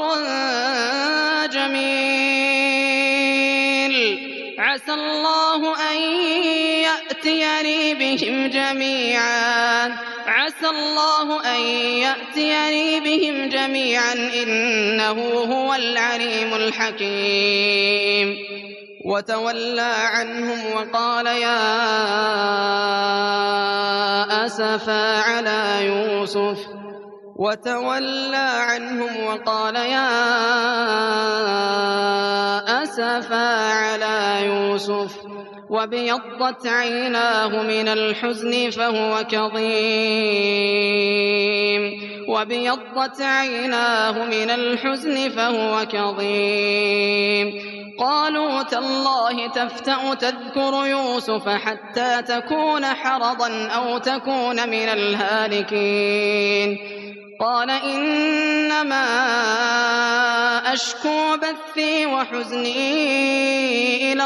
جميل عسى الله أن يأتيني بهم جميعا إنه هو العليم الحكيم وتولى عنهم وقال يا أسفا على يوسف وابيضت عيناه من الحزن فهو كظيم قالوا تالله تفتأ تذكر يوسف حتى تكون حرضا أو تكون من الهالكين قال إنما أشكو بثي وحزني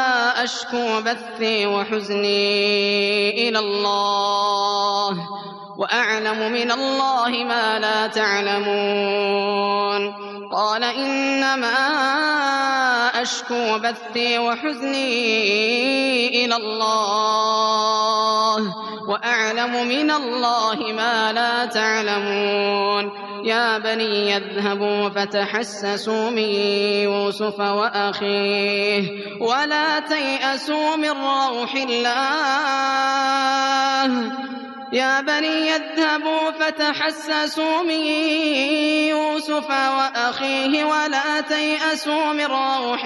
إلى الله وأعلم من الله ما لا تعلمون. قال إنما أشكو بثي وحزني إلى الله وأعلم من الله ما لا تعلمون. يا بني اذهبوا فتحسسوا من يوسف وأخيه ولا تيأسوا من روح الله. يا بني اذهبوا فتحسسوا من يوسف وأخيه ولا تيأسوا من روح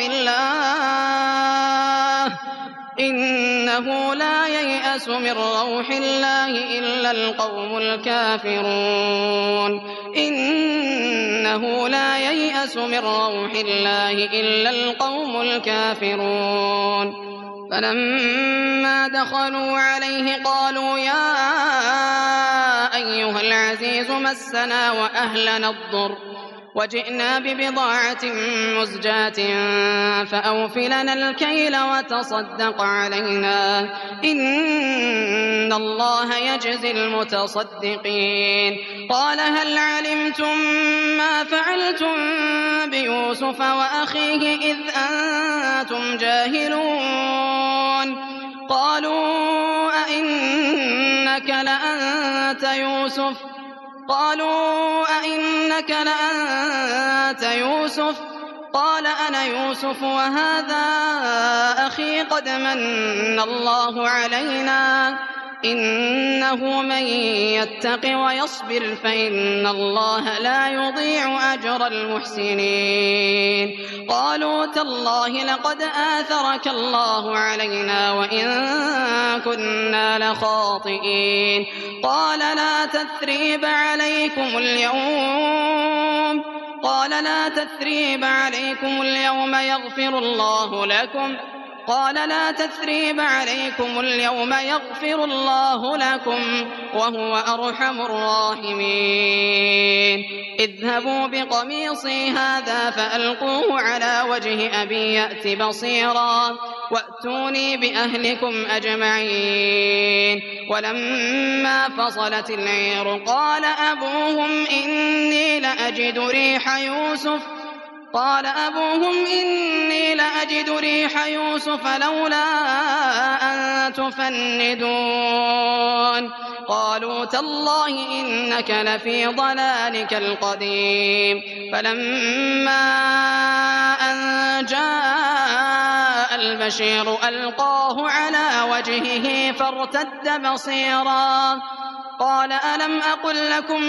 الله إنه لا ييأس من روح الله إلا القوم الكافرون. إنه لا ييأس من روح الله إلا القوم الكافرون. فلما دخلوا عليه قالوا يا أيها العزيز مسنا وأهلنا الضر وجئنا ببضاعة مزجاة فأوف لنا الكيل وتصدق علينا إن الله يجزي المتصدقين. قال هل علمتم ما فعلتم بيوسف وأخيه إذ أنتم جاهلون؟ قالوا أئنك لأنت يوسف قال أنا يوسف وهذا أخي قد من الله علينا إنه من يتق ويصبر فإن الله لا يضيع أجر المحسنين. قالوا تالله لقد آثرك الله علينا وإن كنا لخاطئين. قال لا تثريب عليكم اليوم يغفر الله لكم وهو أرحم الراحمين. اذهبوا بقميصي هذا فألقوه على وجه أبي يأت بصيرا وأتوني بأهلكم أجمعين. ولما فصلت العير قال أبوهم إني لأجد ريح يوسف لولا أن تفندون. قالوا تالله إنك لفي ضلالك القديم. فلما أن جاء البشير ألقاه على وجهه فارتد بصيرا قال ألم أقل لكم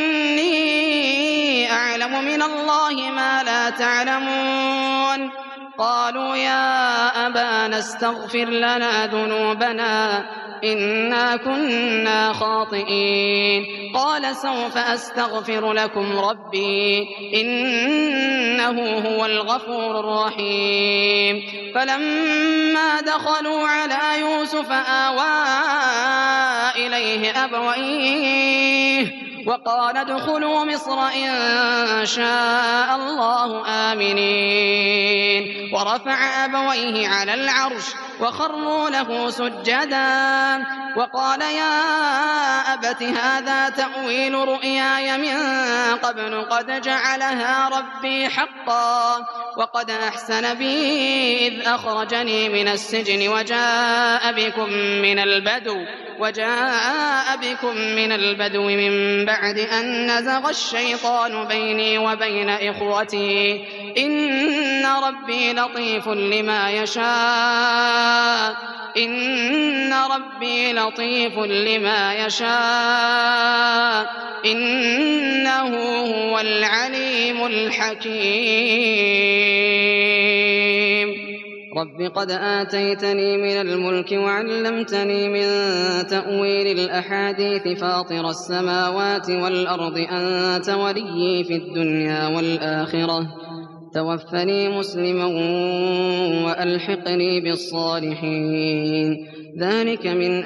إني أعلم من الله ما لا تعلمون؟ قالوا يا أبانا استغفر لنا ذنوبنا إنا كنا خاطئين. قال سوف أستغفر لكم ربي إنه هو الغفور الرحيم. فلما دخلوا على يوسف آوى إليه أبويه وقال ادخلوا مصر إن شاء الله آمنين. ورفع أبويه على العرش وخروا له سجدا وقال يا أبت هذا تأويل رؤياي من قبل قد جعلها ربي حقا وقد أحسن بي إذ أخرجني من السجن وجاء بكم من البدو من بعد أن نزغ الشيطان بيني وبين إخوتي إن ربي لطيف لما يشاء إنه هو العليم الحكيم. رب قد آتيتني من الملك وعلمتني من تأويل الأحاديث فاطر السماوات والأرض أنت وليي في الدنيا والآخرة توفني مسلما وألحقني بالصالحين. ذلك من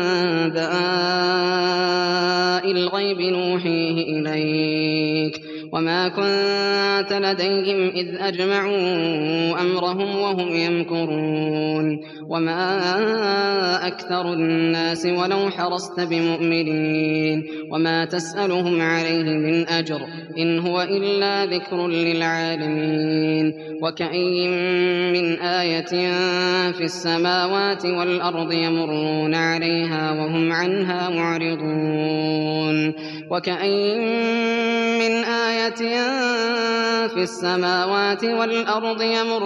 أنباء الغيب نوحيه إليك وما كنت لديهم إذ أجمعوا أمرهم وهم يمكرون وما أكثر الناس ولو حرصت بمؤمنين وما تسألهم عليه من أجر إن هو إلا ذكر للعالمين وكأي من آية في السماوات والأرض يمرون عليها وهم عنها معرضون وكأي من آية في السماوات والأرض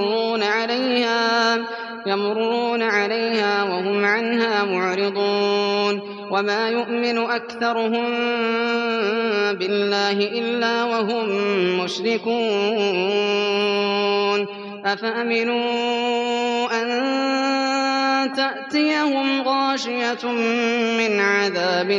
يمرون عليها وهم عنها معرضون وما يؤمن أكثرهم بالله إلا وهم مشركون أفأمنوا أن تأتيهم غاشية من عذاب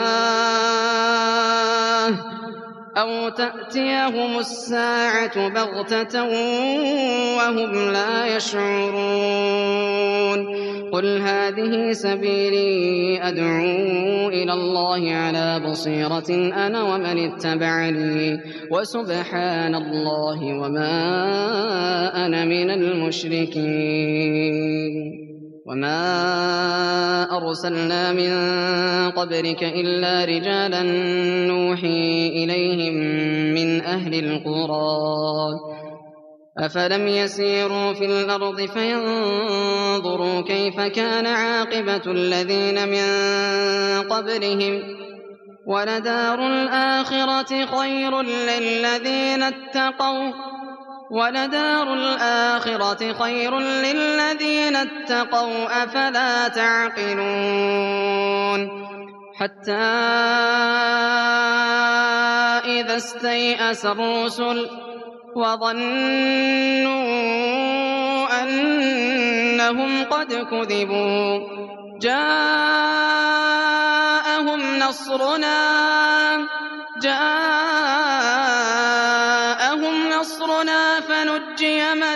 الله أو تأتيهم الساعة بغتة وهم لا يشعرون قل هذه سبيلي أدعو إلى الله على بصيرة أنا ومن اتبعني وسبحان الله وما أنا من المشركين وما أرسلنا من قبلك إلا رجالا نوحي إليهم من أهل القرى أفلم يسيروا في الأرض فينظروا كيف كان عاقبة الذين من قبلهم ولدار الآخرة خير للذين اتقوا أفلا تعقلون حتى إذا استيأس الرسل وظنوا أنهم قد كذبوا جاءهم نصرنا فنجي من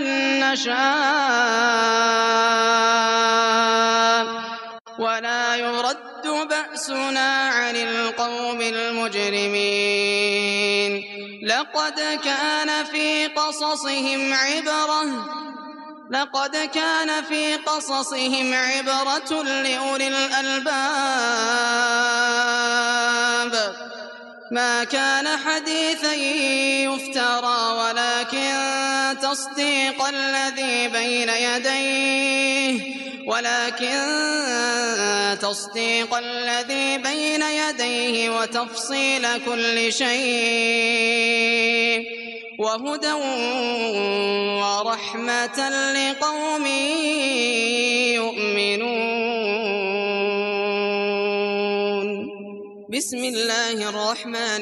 نشاء ولا يرد بأسنا عن القوم المجرمين لقد كان في قصصهم عبرة لأولي الألباب ما كان حديثا يفترى ولكن تصديق الذي بين يديه وتفصيل كل شيء وهدى ورحمة لقوم يؤمنون بسم الله الرحمن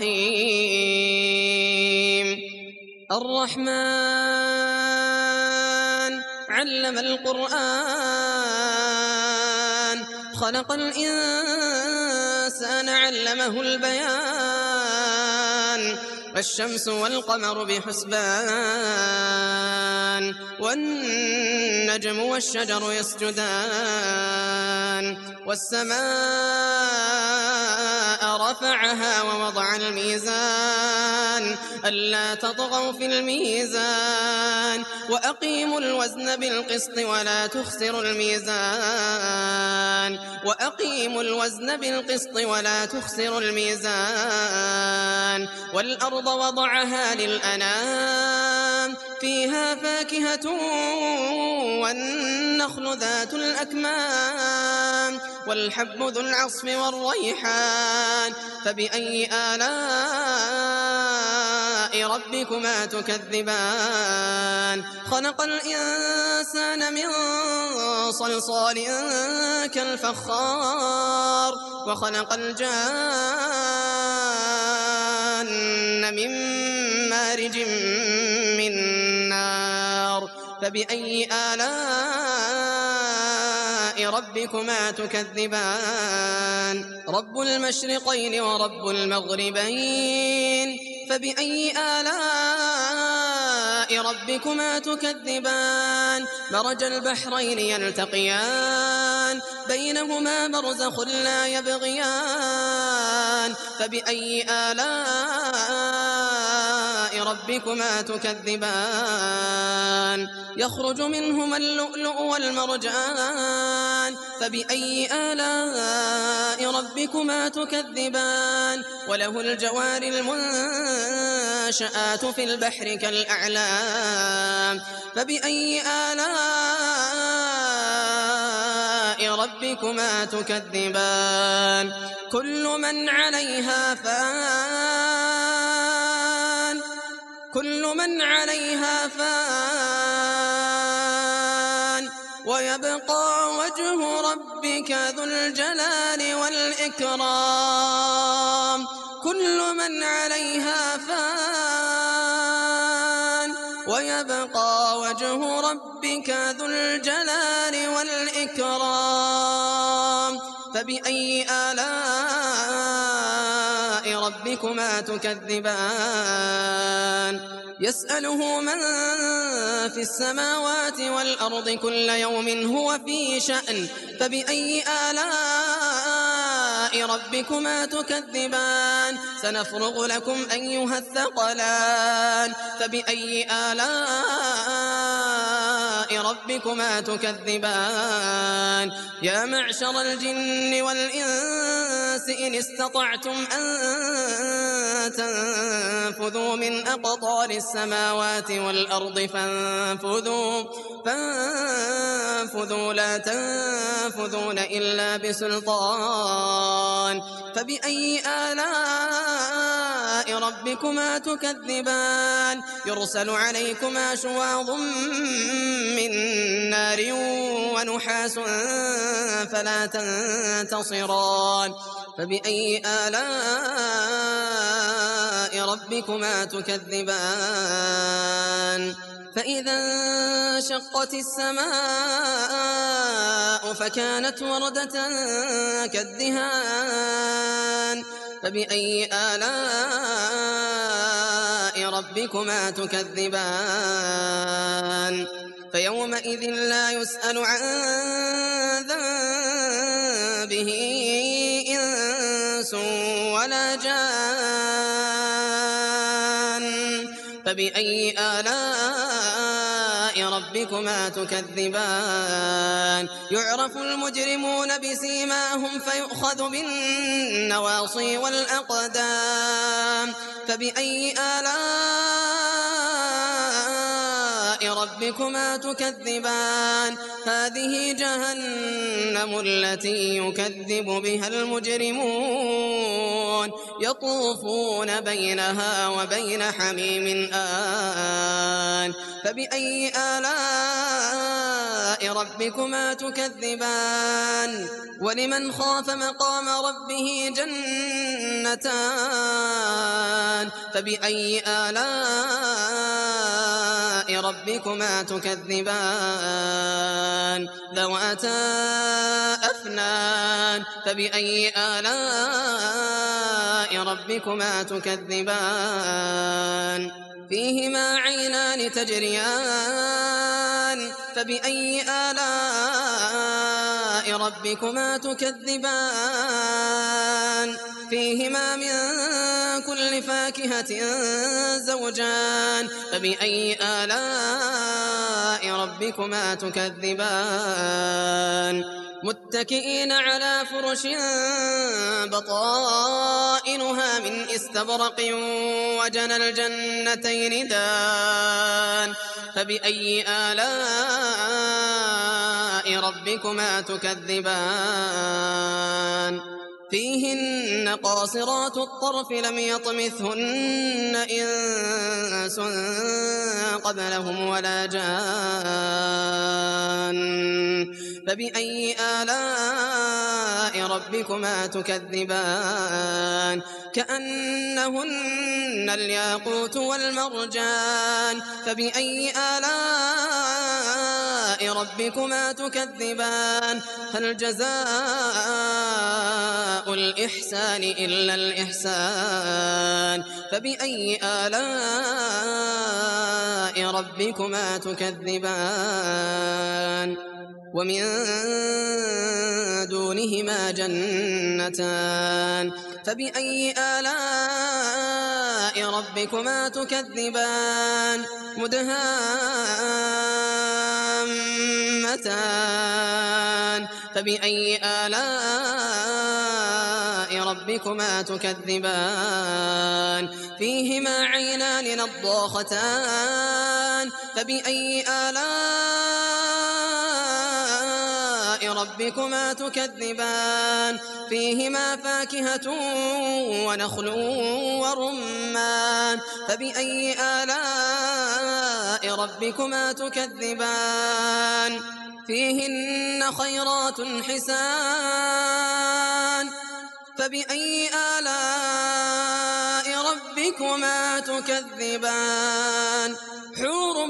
الرحيم الرحمن علم القرآن خلق الإنسان علمه البيان والشمس والقمر بحسبان والنجم والشجر يسجدان والسماء رفعها ووضع الميزان ألا تطغوا في الميزان وأقيموا الوزن بالقسط ولا تخسروا الميزان والأرض وضعها للأنام فيها فاكهة والنخل ذات الأكمام والحب ذو العصف والريحان فبأي آلاء ربكما تكذبان خلق الإنسان من صلصال كالفخار وخلق الجان من مارج من نار فبأي آلاء ربكما تكذبان رب المشرقين ورب المغربين فبأي آلاء ربكما تكذبان مرج البحرين يلتقيان بينهما برزخ لا يبغيان فبأي آلاء ربكما تكذبان يخرج منهما اللؤلؤ والمرجان فبأي آلاء ربكما تكذبان وله الجوار المنشآت في البحر كالأعلام فبأي آلاء ربكما تكذبان كل من عليها فان ويبقى وجه ربك ذو الجلال والإكرام كل من عليها فان ويبقى وجه ربك ذو الجلال والإكرام فبأي آلاء ربكما تكذبان يسأله من في السماوات والأرض كل يوم هو في شأن فبأي آلاء ربكما تكذبان سنفرغ لكم أيها الثقلان فبأي آلاء ربكما تكذبان يا معشر الجن والإنس إن استطعتم أن تنفذوا من أقطار السماوات والأرض فانفذوا لا تنفذون إلا بسلطان فبأي آلاء ربكما تكذبان يرسل عليكما شواظ من نار ونحاس فلا تنتصران فبأي آلاء ربكما تكذبان فإذا انشقت السماء فكانت وردة كالدهان فبأي آلاء ربكما تكذبان فيومئذ لا يسأل عن ذنبه إنس ولا جان فبأي آلاء ربكما تكذبان يعرف المجرمون بسيماهم فيؤخذ بالنواصي والأقدام فبأي آلاء ربكما تكذبان هذه جهنم التي يكذب بها المجرمون يطوفون بينها وبين حميم آن فبأي آلاء ربكما تكذبان ولمن خاف مقام ربه جنتان فبأي آلاء ربكما تكذبان ذواتا أفنان فبأي آلاء ربكما تكذبان فيهما عينان تجريان فبأي آلاء ربكما تكذبان فيهما من كل فاكهة زوجان فبأي آلاء ربكما تكذبان متكئين على فرش بطائنها من استبرق وجنى الجنتين دان فبأي آلاء ربكما تكذبان فيهن قاصرات الطرف لم يطمثهن إنس قبلهم ولا جان فبأي آلاء ربكما تكذبان كأنهن الياقوت والمرجان فبأي آلاء ربكما تكذبان هل جزاء الإحسان إلا الإحسان فبأي آلاء ربكما تكذبان ومن دونهما جنتان فبأي آلاء ربكما تكذبان مدهامتان فبأي آلاء ربكما تكذبان فيهما عينان نضاختان فبأي آلاء ربكما تكذبان فيهما فاكهة ونخل ورمان فبأي آلاء ربكما تكذبان فيهن خيرات حسان فبأي آلاء ربكما تكذبان حور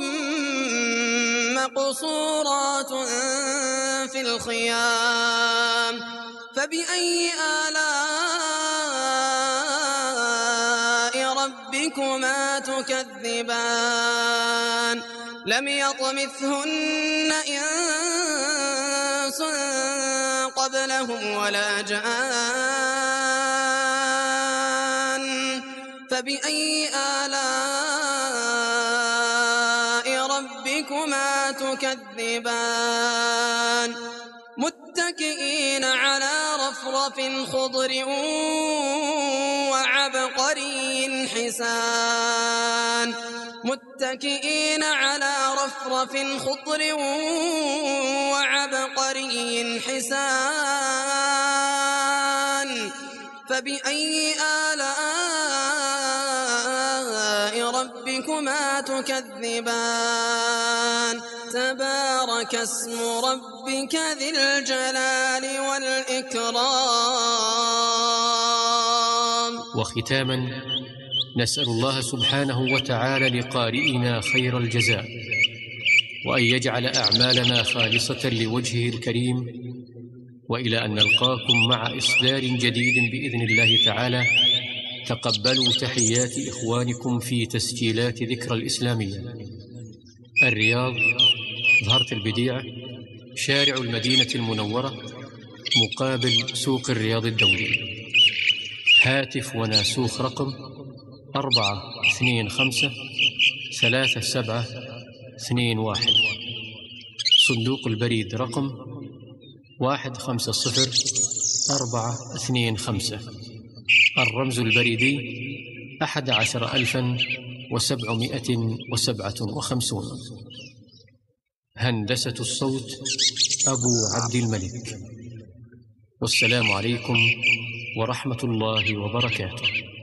مقصورات في الخيام فبأي آلاء ربكما تكذبان لم يطمثهن إنس قبلهم ولا جان فبأي آلاء ربكما تكذبان متكئين على رفرف خضر وعبقري حسان متكئين على رفرف خضر وعبقري حسان فبأي آلاء ربكما تكذبان تبارك اسم ربك ذي الجلال والإكرام. وختاما نسأل الله سبحانه وتعالى لقارئنا خير الجزاء، وأن يجعل أعمالنا خالصة لوجهه الكريم، وإلى أن نلقاكم مع إصدار جديد بإذن الله تعالى. تقبلوا تحيات إخوانكم في تسجيلات ذكرى الإسلامية. الرياض، ظهرة البديعة، شارع المدينة المنورة، مقابل سوق الرياض الدولي. هاتف وناسوخ رقم 425-3721. صندوق البريد رقم 150-425. الرمز البريدي 11757. هندسة الصوت أبو عبد الملك. والسلام عليكم ورحمة الله وبركاته.